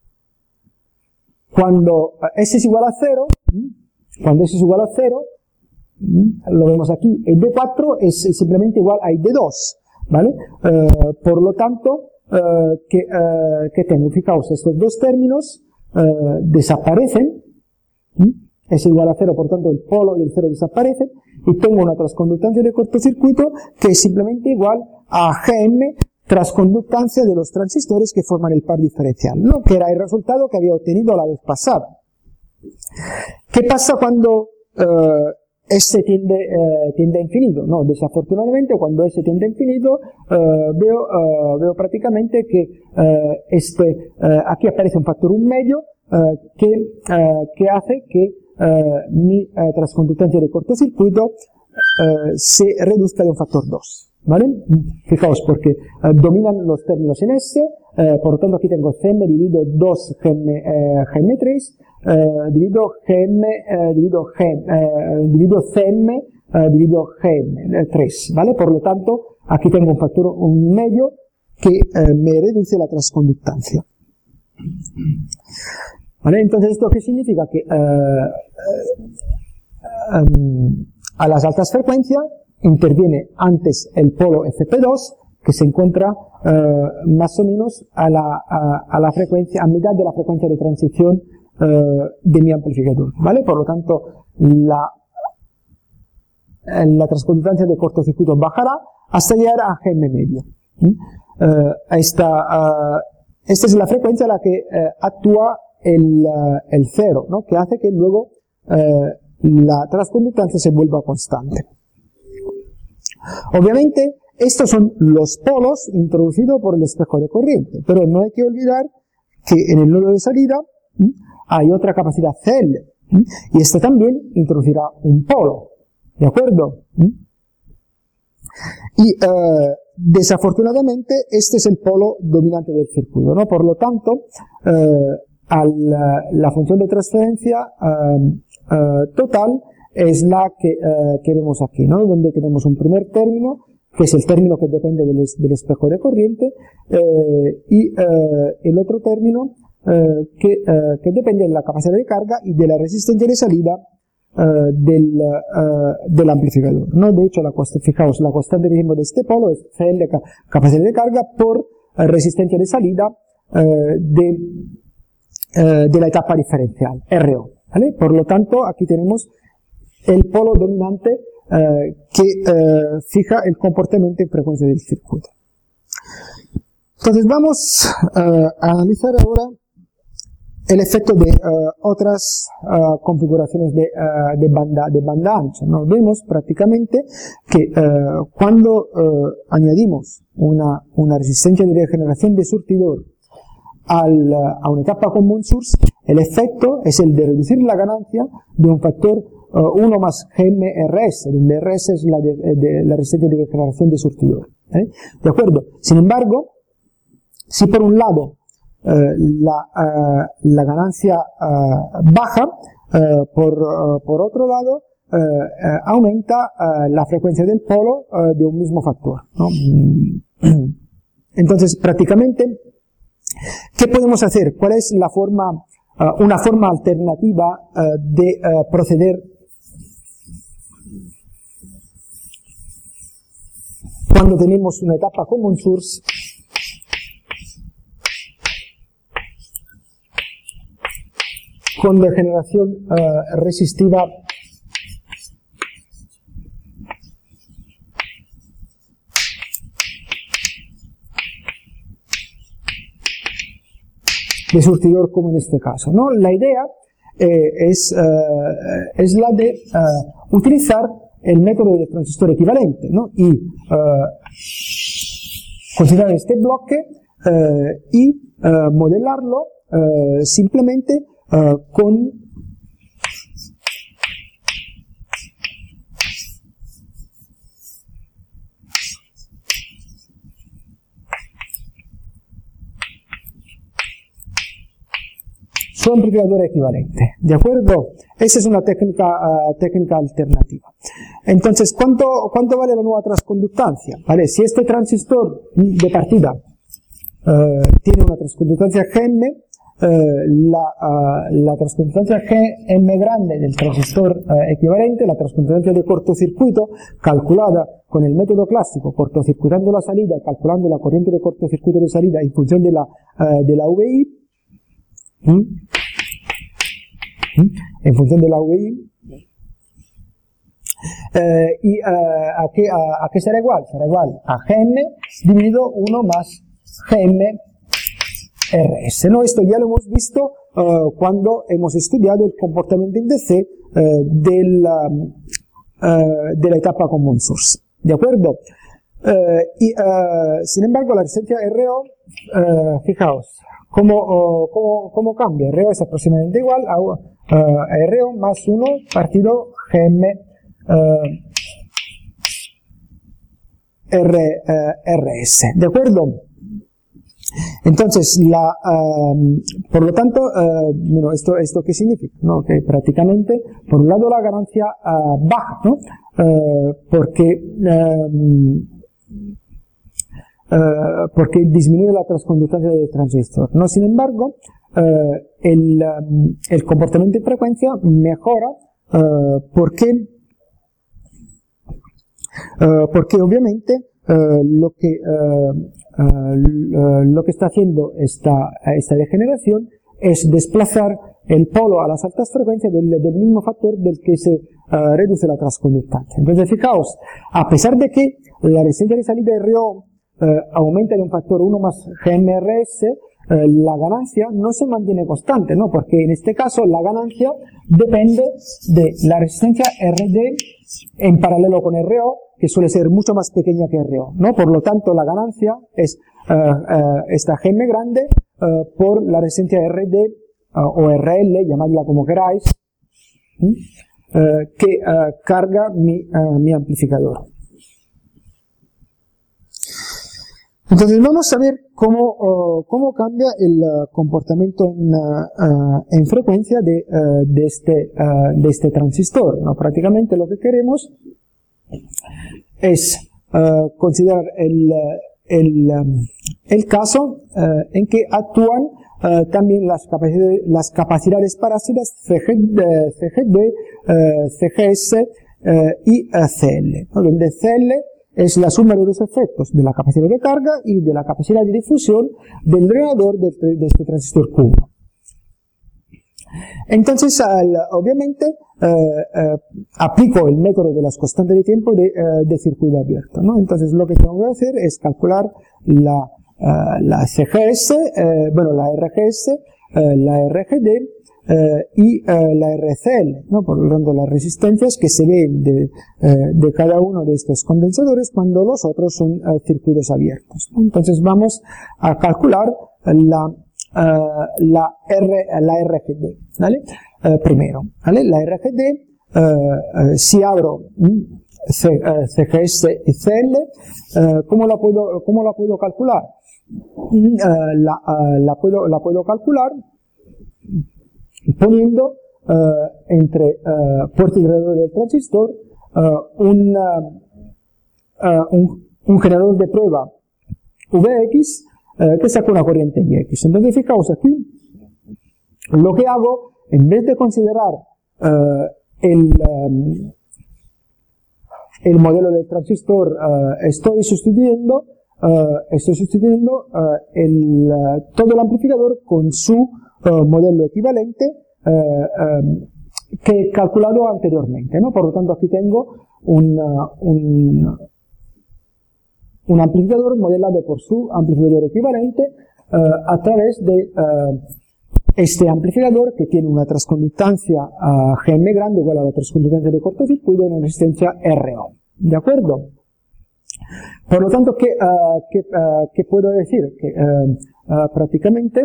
cuando S es igual a cero, cuando S es igual a cero, lo vemos aquí, I D cuatro es simplemente igual a I D dos, ¿vale? Uh, por lo tanto, eh, que, eh, que tengo. Fijaos, estos dos términos eh, desaparecen, ¿sí? Es igual a cero, por tanto el polo y el cero desaparecen, y tengo una transconductancia de cortocircuito que es simplemente igual a Gm transconductancia de los transistores que forman el par diferencial, ¿no? Que era el resultado que había obtenido la vez pasada. ¿Qué pasa cuando eh, S tiende, eh, tiende a infinito? No, desafortunadamente cuando S tiende a infinito eh, veo, eh, veo prácticamente que eh, este, eh, aquí aparece un factor un medio eh, que, eh, que hace que eh, mi eh, transconductancia de cortocircuito eh, se reduzca de un factor dos. ¿Vale? Fijaos, porque eh, dominan los términos en S, eh, por lo tanto aquí tengo Cm dividido dos Gm, eh, Gm tres, eh, dividido Gm, eh, dividido Gm, eh, dividido Cm, eh, dividido Gm tres, ¿vale? Por lo tanto, aquí tengo un factor, un medio que eh, me reduce la transconductancia. ¿Vale? Entonces, ¿esto qué significa? Que eh, eh, um, a las altas frecuencias interviene antes el polo F P dos, que se encuentra eh, más o menos a la, a, a la frecuencia, a mitad de la frecuencia de transición eh, de mi amplificador, ¿vale? Por lo tanto, la, la transconductancia de cortocircuito bajará hasta llegar a Gm medio. ¿Sí? Eh, esta, uh, esta es la frecuencia a la que eh, actúa el, uh, el cero, ¿no? Que hace que luego eh, la transconductancia se vuelva constante. Obviamente, estos son los polos introducidos por el espejo de corriente, pero no hay que olvidar que en el nodo de salida ¿sí? hay otra capacidad C L, ¿sí? y esta también introducirá un polo, ¿de acuerdo? ¿Sí? Y eh, desafortunadamente este es el polo dominante del circuito, ¿no? Por lo tanto, eh, al, la función de transferencia eh, eh, total es la que, eh, que vemos aquí, ¿no? Donde tenemos un primer término, que es el término que depende del, del espejo de corriente, eh, y eh, el otro término eh, que, eh, que depende de la capacidad de carga y de la resistencia de salida eh, del, eh, del amplificador, ¿no? De hecho, la constante, fijaos, la constante de este polo es C L, capacidad de carga, por eh, resistencia de salida eh, de, eh, de la etapa diferencial, R O, ¿vale? Por lo tanto, aquí tenemos el polo dominante eh, que eh, fija el comportamiento y frecuencia del circuito. Entonces vamos eh, a analizar ahora el efecto de uh, otras uh, configuraciones de, uh, de, banda, de banda ancha, ¿no? Vemos prácticamente que uh, cuando uh, añadimos una, una resistencia de degeneración de surtidor al, uh, a una etapa con Mont source, el efecto es el de reducir la ganancia de un factor uh, uno más Gm R S, donde R S es la, de, de, la resistencia de degeneración de surtidor. ¿eh? ¿De acuerdo? Sin embargo, si por un lado Uh, la, uh, la ganancia uh, baja, uh, por, uh, por otro lado uh, uh, aumenta uh, la frecuencia del polo uh, de un mismo factor, ¿no? Entonces, prácticamente, ¿qué podemos hacer? ¿Cuál es la forma, uh, una forma alternativa uh, de uh, proceder cuando tenemos una etapa con Mont source con degeneración uh, resistiva de surtidor, como en este caso, ¿no? La idea eh, es, uh, es la de uh, utilizar el método de transistor equivalente, ¿no? Y uh, considerar este bloque uh, y uh, modelarlo uh, simplemente Uh, con su amplificador equivalente, ¿de acuerdo? Esa es una técnica, uh, técnica alternativa. Entonces, ¿cuánto, cuánto vale la nueva transconductancia? Vale, si este transistor de partida uh, tiene una transconductancia Gm, eh, la, uh, la transconductancia G M grande del transistor uh, equivalente, la transconductancia de cortocircuito, calculada con el método clásico, cortocircuitando la salida y calculando la corriente de cortocircuito de salida en función de la, uh, de la V I, ¿Mm? ¿Mm? en función de la V I, eh, y uh, ¿a, qué, a, ¿a qué será igual? Será igual a G M dividido uno más G M R S, ¿no? Esto ya lo hemos visto uh, cuando hemos estudiado el comportamiento en D C uh, del, um, uh, de la etapa common source, ¿de acuerdo? Uh, y uh, sin embargo la resistencia R O, uh, fijaos, ¿cómo, uh, cómo, cómo cambia? R O es aproximadamente igual a, uh, a R O más uno partido G M uh, R, uh, R S, ¿de acuerdo? Entonces, la, uh, por lo tanto, uh, bueno, esto, esto qué significa, ¿no? Que prácticamente, por un lado la ganancia uh, baja, ¿no? Uh, porque, uh, uh, porque disminuye la transconductancia del transistor, ¿no? Sin embargo, uh, el, um, el comportamiento de frecuencia mejora uh, porque, uh, porque obviamente Uh, lo que uh, uh, lo que está haciendo esta, esta degeneración es desplazar el polo a las altas frecuencias del, del mismo factor del que se uh, reduce la transconductancia. Entonces, fijaos, a pesar de que la resistencia de salida R O uh, aumenta en un factor uno más G M R S, uh, la ganancia no se mantiene constante, ¿no? Porque en este caso la ganancia depende de la resistencia R D en paralelo con R O, que suele ser mucho más pequeña que R O, ¿no? Por lo tanto, la ganancia es uh, uh, esta G M grande uh, por la resistencia R D uh, o R L, llamadla como queráis, ¿sí? uh, que uh, carga mi, uh, mi amplificador. Entonces vamos a ver cómo, uh, cómo cambia el uh, comportamiento en, uh, uh, en frecuencia de, uh, de, este, uh, de este transistor, ¿no? Prácticamente lo que queremos es uh, considerar el, el, um, el caso uh, en que actúan uh, también las capacidades, las capacidades parásitas C G, C G D, uh, C G S uh, y uh, C L, ¿no? Donde C L es la suma de los efectos de la capacidad de carga y de la capacidad de difusión del drenador de, de este transistor Q uno. Entonces, al, obviamente, eh, eh, aplico el método de las constantes de tiempo de, eh, de circuito abierto, ¿no? Entonces, lo que tengo que hacer es calcular la, uh, la C G S, eh, bueno, la R G S, eh, la R G D eh, y eh, la R C L, ¿no? Por lo tanto, las resistencias que se ven de, eh, de cada uno de estos condensadores cuando los otros son eh, circuitos abiertos, ¿no? Entonces, vamos a calcular la Uh, la, R, la R G D, ¿vale? Uh, primero, ¿vale? La R G D, uh, uh, si abro C, uh, C G S y C L, uh, ¿cómo la puedo, cómo la puedo calcular? Uh, la, uh, la, puedo, la puedo calcular poniendo uh, entre uh, puerto y generador del transistor uh, un, uh, uh, un, un generador de prueba V X Eh, que saca una corriente I X. Entonces, fijaos aquí, lo que hago, en vez de considerar eh, el, um, el modelo del transistor, eh, estoy sustituyendo, eh, estoy sustituyendo eh, el, uh, todo el amplificador con su uh, modelo equivalente eh, um, que he calculado anteriormente, ¿no? Por lo tanto, aquí tengo un, uh, un un amplificador modelado por su amplificador equivalente uh, a través de uh, este amplificador que tiene una transconductancia uh, G M grande igual a la transconductancia de cortocircuito y una resistencia R O. ¿De acuerdo? Por lo tanto, ¿qué, uh, qué, uh, ¿qué puedo decir? Que uh, uh, prácticamente,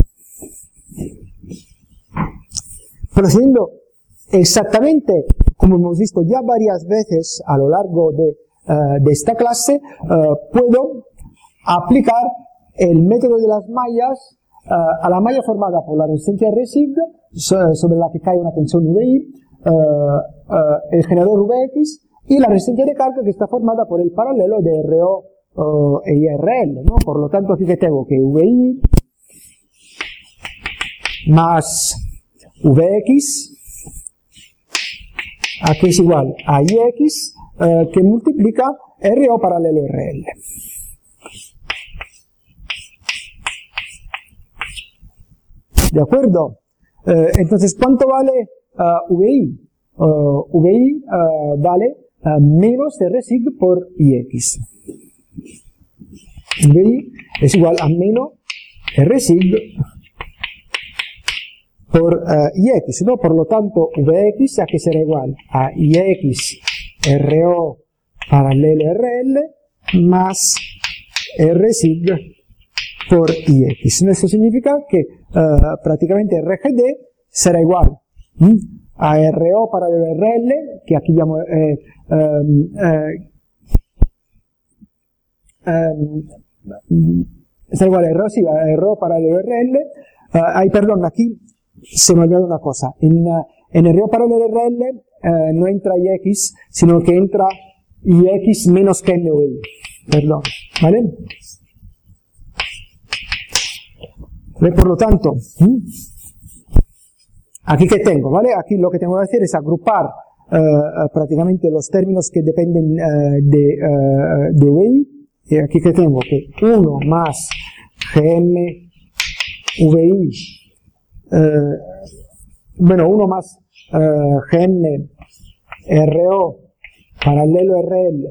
procediendo exactamente como hemos visto ya varias veces a lo largo de Uh, de esta clase, uh, puedo aplicar el método de las mallas uh, a la malla formada por la resistencia R S I G, so, sobre la que cae una tensión V I, uh, uh, el generador V X y la resistencia de carga que está formada por el paralelo de R O uh, y R L, ¿no? Por lo tanto, aquí que tengo que V I más Vx, aquí es igual a Ix, eh, que multiplica R O paralelo R L. ¿De acuerdo? Eh, entonces, ¿cuánto vale uh, V I? Uh, V I uh, vale uh, menos R sig por Ix. V I es igual a menos R sig por uh, Ix, ¿no? Por lo tanto, Vx aquí será igual a Ix R O paralelo R L más R sig por Ix. Esto significa que uh, prácticamente R G D será igual ¿sí? a R O paralelo R L, que aquí llamo eh, um, eh, um, será igual a R O, sí, a R O paralelo R L. Uh, ay, perdón, aquí se me olvidó una cosa. En, uh, en R O paralelo R L uh, no entra Ix, sino que entra Ix menos que N V I. Perdón, ¿vale? Por lo tanto, ¿sí? Aquí que tengo, ¿vale? Aquí lo que tengo que hacer es agrupar uh, prácticamente los términos que dependen uh, de, uh, de V I. Y aquí que tengo que uno más Gm V I, uh, bueno, uno más uh, Gm R O paralelo R L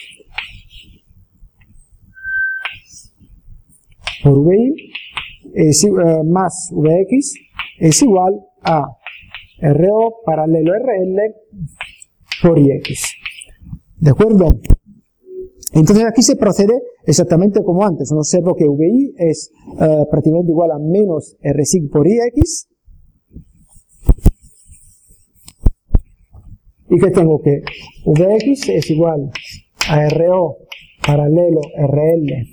por V I es, uh, más Vx es igual a R O paralelo R L por Ix. ¿De acuerdo? Entonces aquí se procede exactamente como antes. Uno observa que V I es uh, prácticamente igual a menos R sig por Ix. Y que tengo que Vx es igual a R O paralelo R L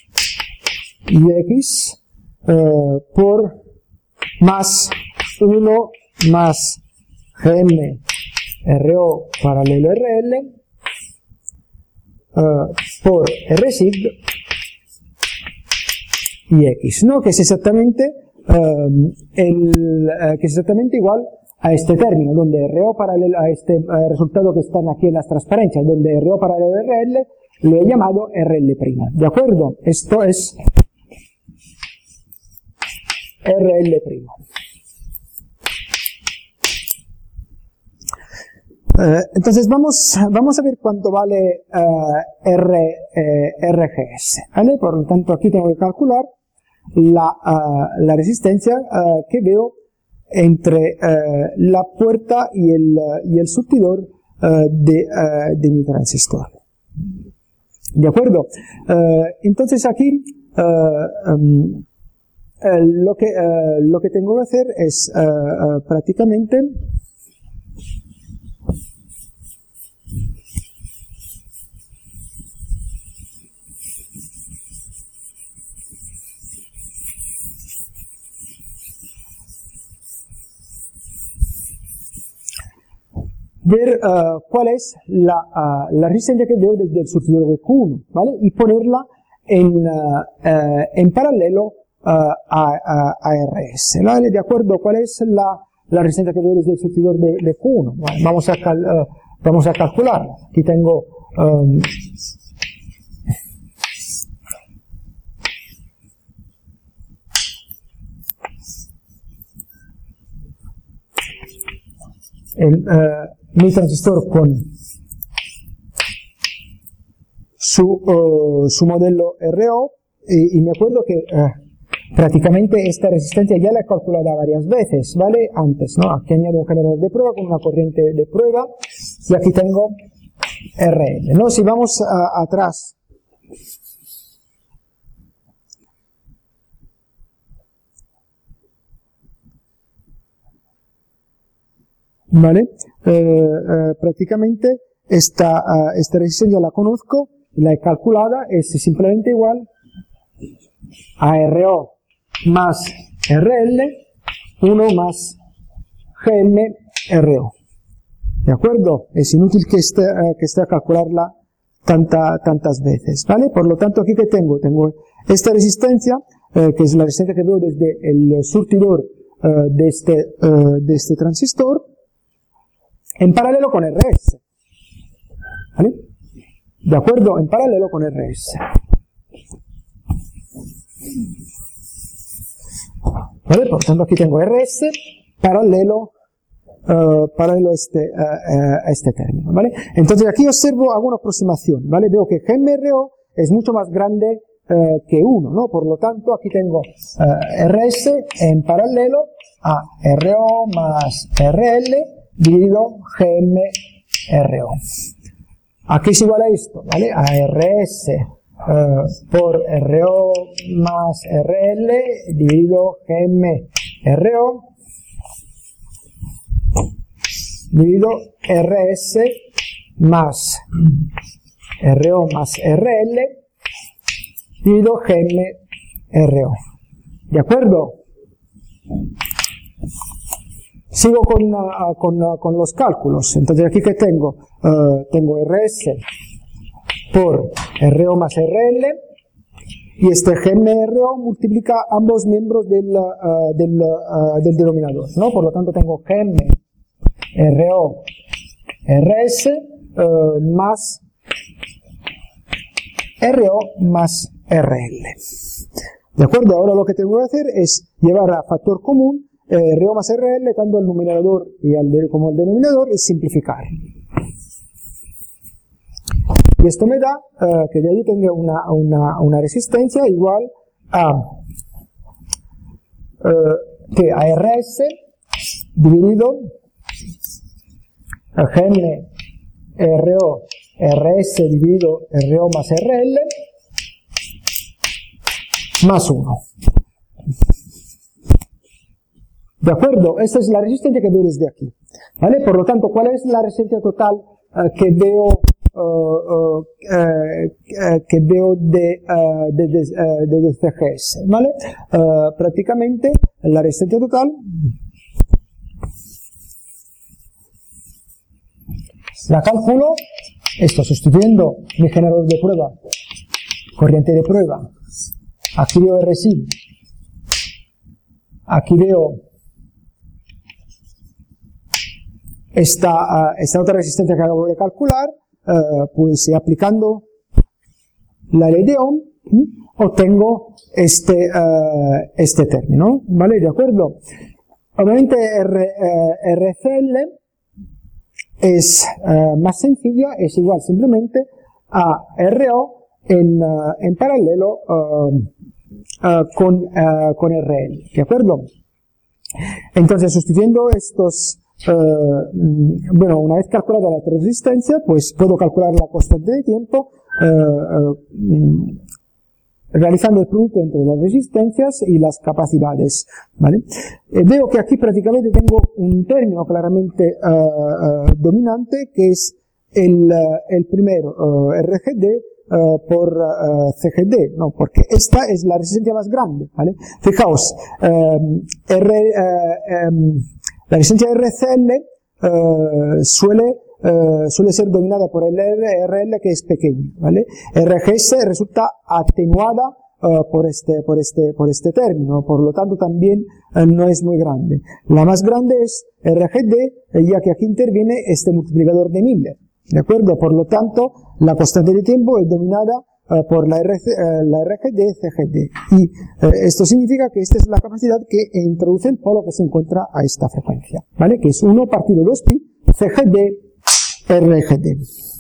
Ix uh, por más uno más Gm R O paralelo R L uh, por R sig Ix, ¿no? Que es exactamente uh, el, uh, que es exactamente igual a este término, donde R O paralelo a este uh, resultado que están aquí en las transparencias, donde R O paralelo R L lo he llamado R L', ¿de acuerdo? Esto es R L'. Uh, entonces vamos, vamos a ver cuánto vale uh, R, eh, R G S, ¿vale? Por lo tanto aquí tengo que calcular la, uh, la resistencia uh, que veo entre uh, la puerta y el, uh, y el surtidor uh, de, uh, de mi transistor. ¿De acuerdo? Uh, entonces aquí uh, um, uh, lo, que, uh, lo que tengo que hacer es uh, uh, prácticamente ver uh, cuál es la, uh, la resistencia que veo desde el surtidor de Q uno, ¿vale? Y ponerla en, uh, uh, en paralelo uh, a, a, a R S, ¿vale? ¿De acuerdo? ¿Cuál es la, la resistencia que veo desde el surtidor de, de Q uno? Bueno, vamos, a cal, uh, vamos a calcular. Aquí tengo um, el, uh, mi transistor con su, uh, su modelo R O y, y me acuerdo que uh, prácticamente esta resistencia ya la he calculado varias veces, ¿vale? Antes, ¿no? Aquí añado un generador de prueba con una corriente de prueba y aquí tengo R L, ¿no? Si vamos a, atrás, ¿vale? Eh, eh, prácticamente esta, uh, esta resistencia la conozco, la he calculada, es simplemente igual a R O más R L, uno más Gm R O. ¿De acuerdo? Es inútil que esté, uh, que esté a calcularla tanta, tantas veces, ¿vale? Por lo tanto, aquí que tengo, tengo esta resistencia, eh, que es la resistencia que veo desde el surtidor uh, de, este, uh, de este transistor en paralelo con R S. ¿Vale? De acuerdo, en paralelo con R S. ¿Vale? Por tanto, aquí tengo R S paralelo Uh, paralelo a este, uh, uh, a este término, ¿vale? Entonces aquí observo, hago una aproximación, ¿vale? Veo que G M R O es mucho más grande uh, que uno, ¿no? Por lo tanto, aquí tengo uh, R S en paralelo a R O más R L dividido G M R O. Aquí es igual a esto, ¿vale? A R S uh, por R O más R L dividido G M R O dividido R S más R O más R L dividido G M R O. ¿De acuerdo? Sigo con, uh, con, uh, con los cálculos. Entonces aquí que tengo, uh, tengo R S por R O más R L y este G M R O multiplica ambos miembros del, uh, del, uh, del denominador, ¿no? Por lo tanto tengo G M R O R S uh, más R O más R L. ¿De acuerdo? Ahora lo que tengo que hacer es llevar a factor común eh, R O más R L tanto al numerador y al de, como al denominador y simplificar. Y esto me da uh, que de ahí tenga una, una, una resistencia igual a, uh, que a R S dividido a G M R O R S dividido R O más R L más uno. ¿De acuerdo? Esta es la resistencia que veo desde aquí. ¿Vale? Por lo tanto, ¿cuál es la resistencia total uh, que veo uh, uh, uh, que veo de, uh, de, de, uh, de, de C G S? ¿Vale? Uh, prácticamente la resistencia total la calculo, esto sustituyendo mi generador de prueba, corriente de prueba, aquí veo R S I, aquí veo esta, uh, esta otra resistencia que acabo de calcular, uh, pues aplicando la ley de Ohm, ¿sí? Obtengo este, uh, este término, ¿vale? ¿De acuerdo? Obviamente R, uh, R C L es uh, más sencilla, es igual simplemente a R O en, uh, en paralelo uh, uh, con, uh, con R L, ¿de acuerdo? Entonces, sustituyendo estos, uh, bueno, una vez calculada la resistencia, pues puedo calcular la constante de tiempo uh, uh, realizando el producto entre las resistencias y las capacidades, ¿vale? Eh, veo que aquí prácticamente tengo un término claramente uh, uh, dominante, que es el, uh, el primero, uh, R G D uh, por uh, C G D, ¿no? Porque esta es la resistencia más grande, ¿vale? Fijaos, um, R, uh, um, la resistencia R C L uh, suele Uh, suele ser dominada por el R L que es pequeño, ¿vale? R G S resulta atenuada uh, por este, por este, por este término, por lo tanto también uh, no es muy grande. La más grande es R G D, eh, ya que aquí interviene este multiplicador de Miller, ¿de acuerdo? Por lo tanto, la constante de tiempo es dominada uh, por la, R C, uh, la R G D, C G D. Y uh, esto significa que esta es la capacidad que introduce el polo que se encuentra a esta frecuencia, ¿vale? Que es uno partido dos pi, C G D, R G D.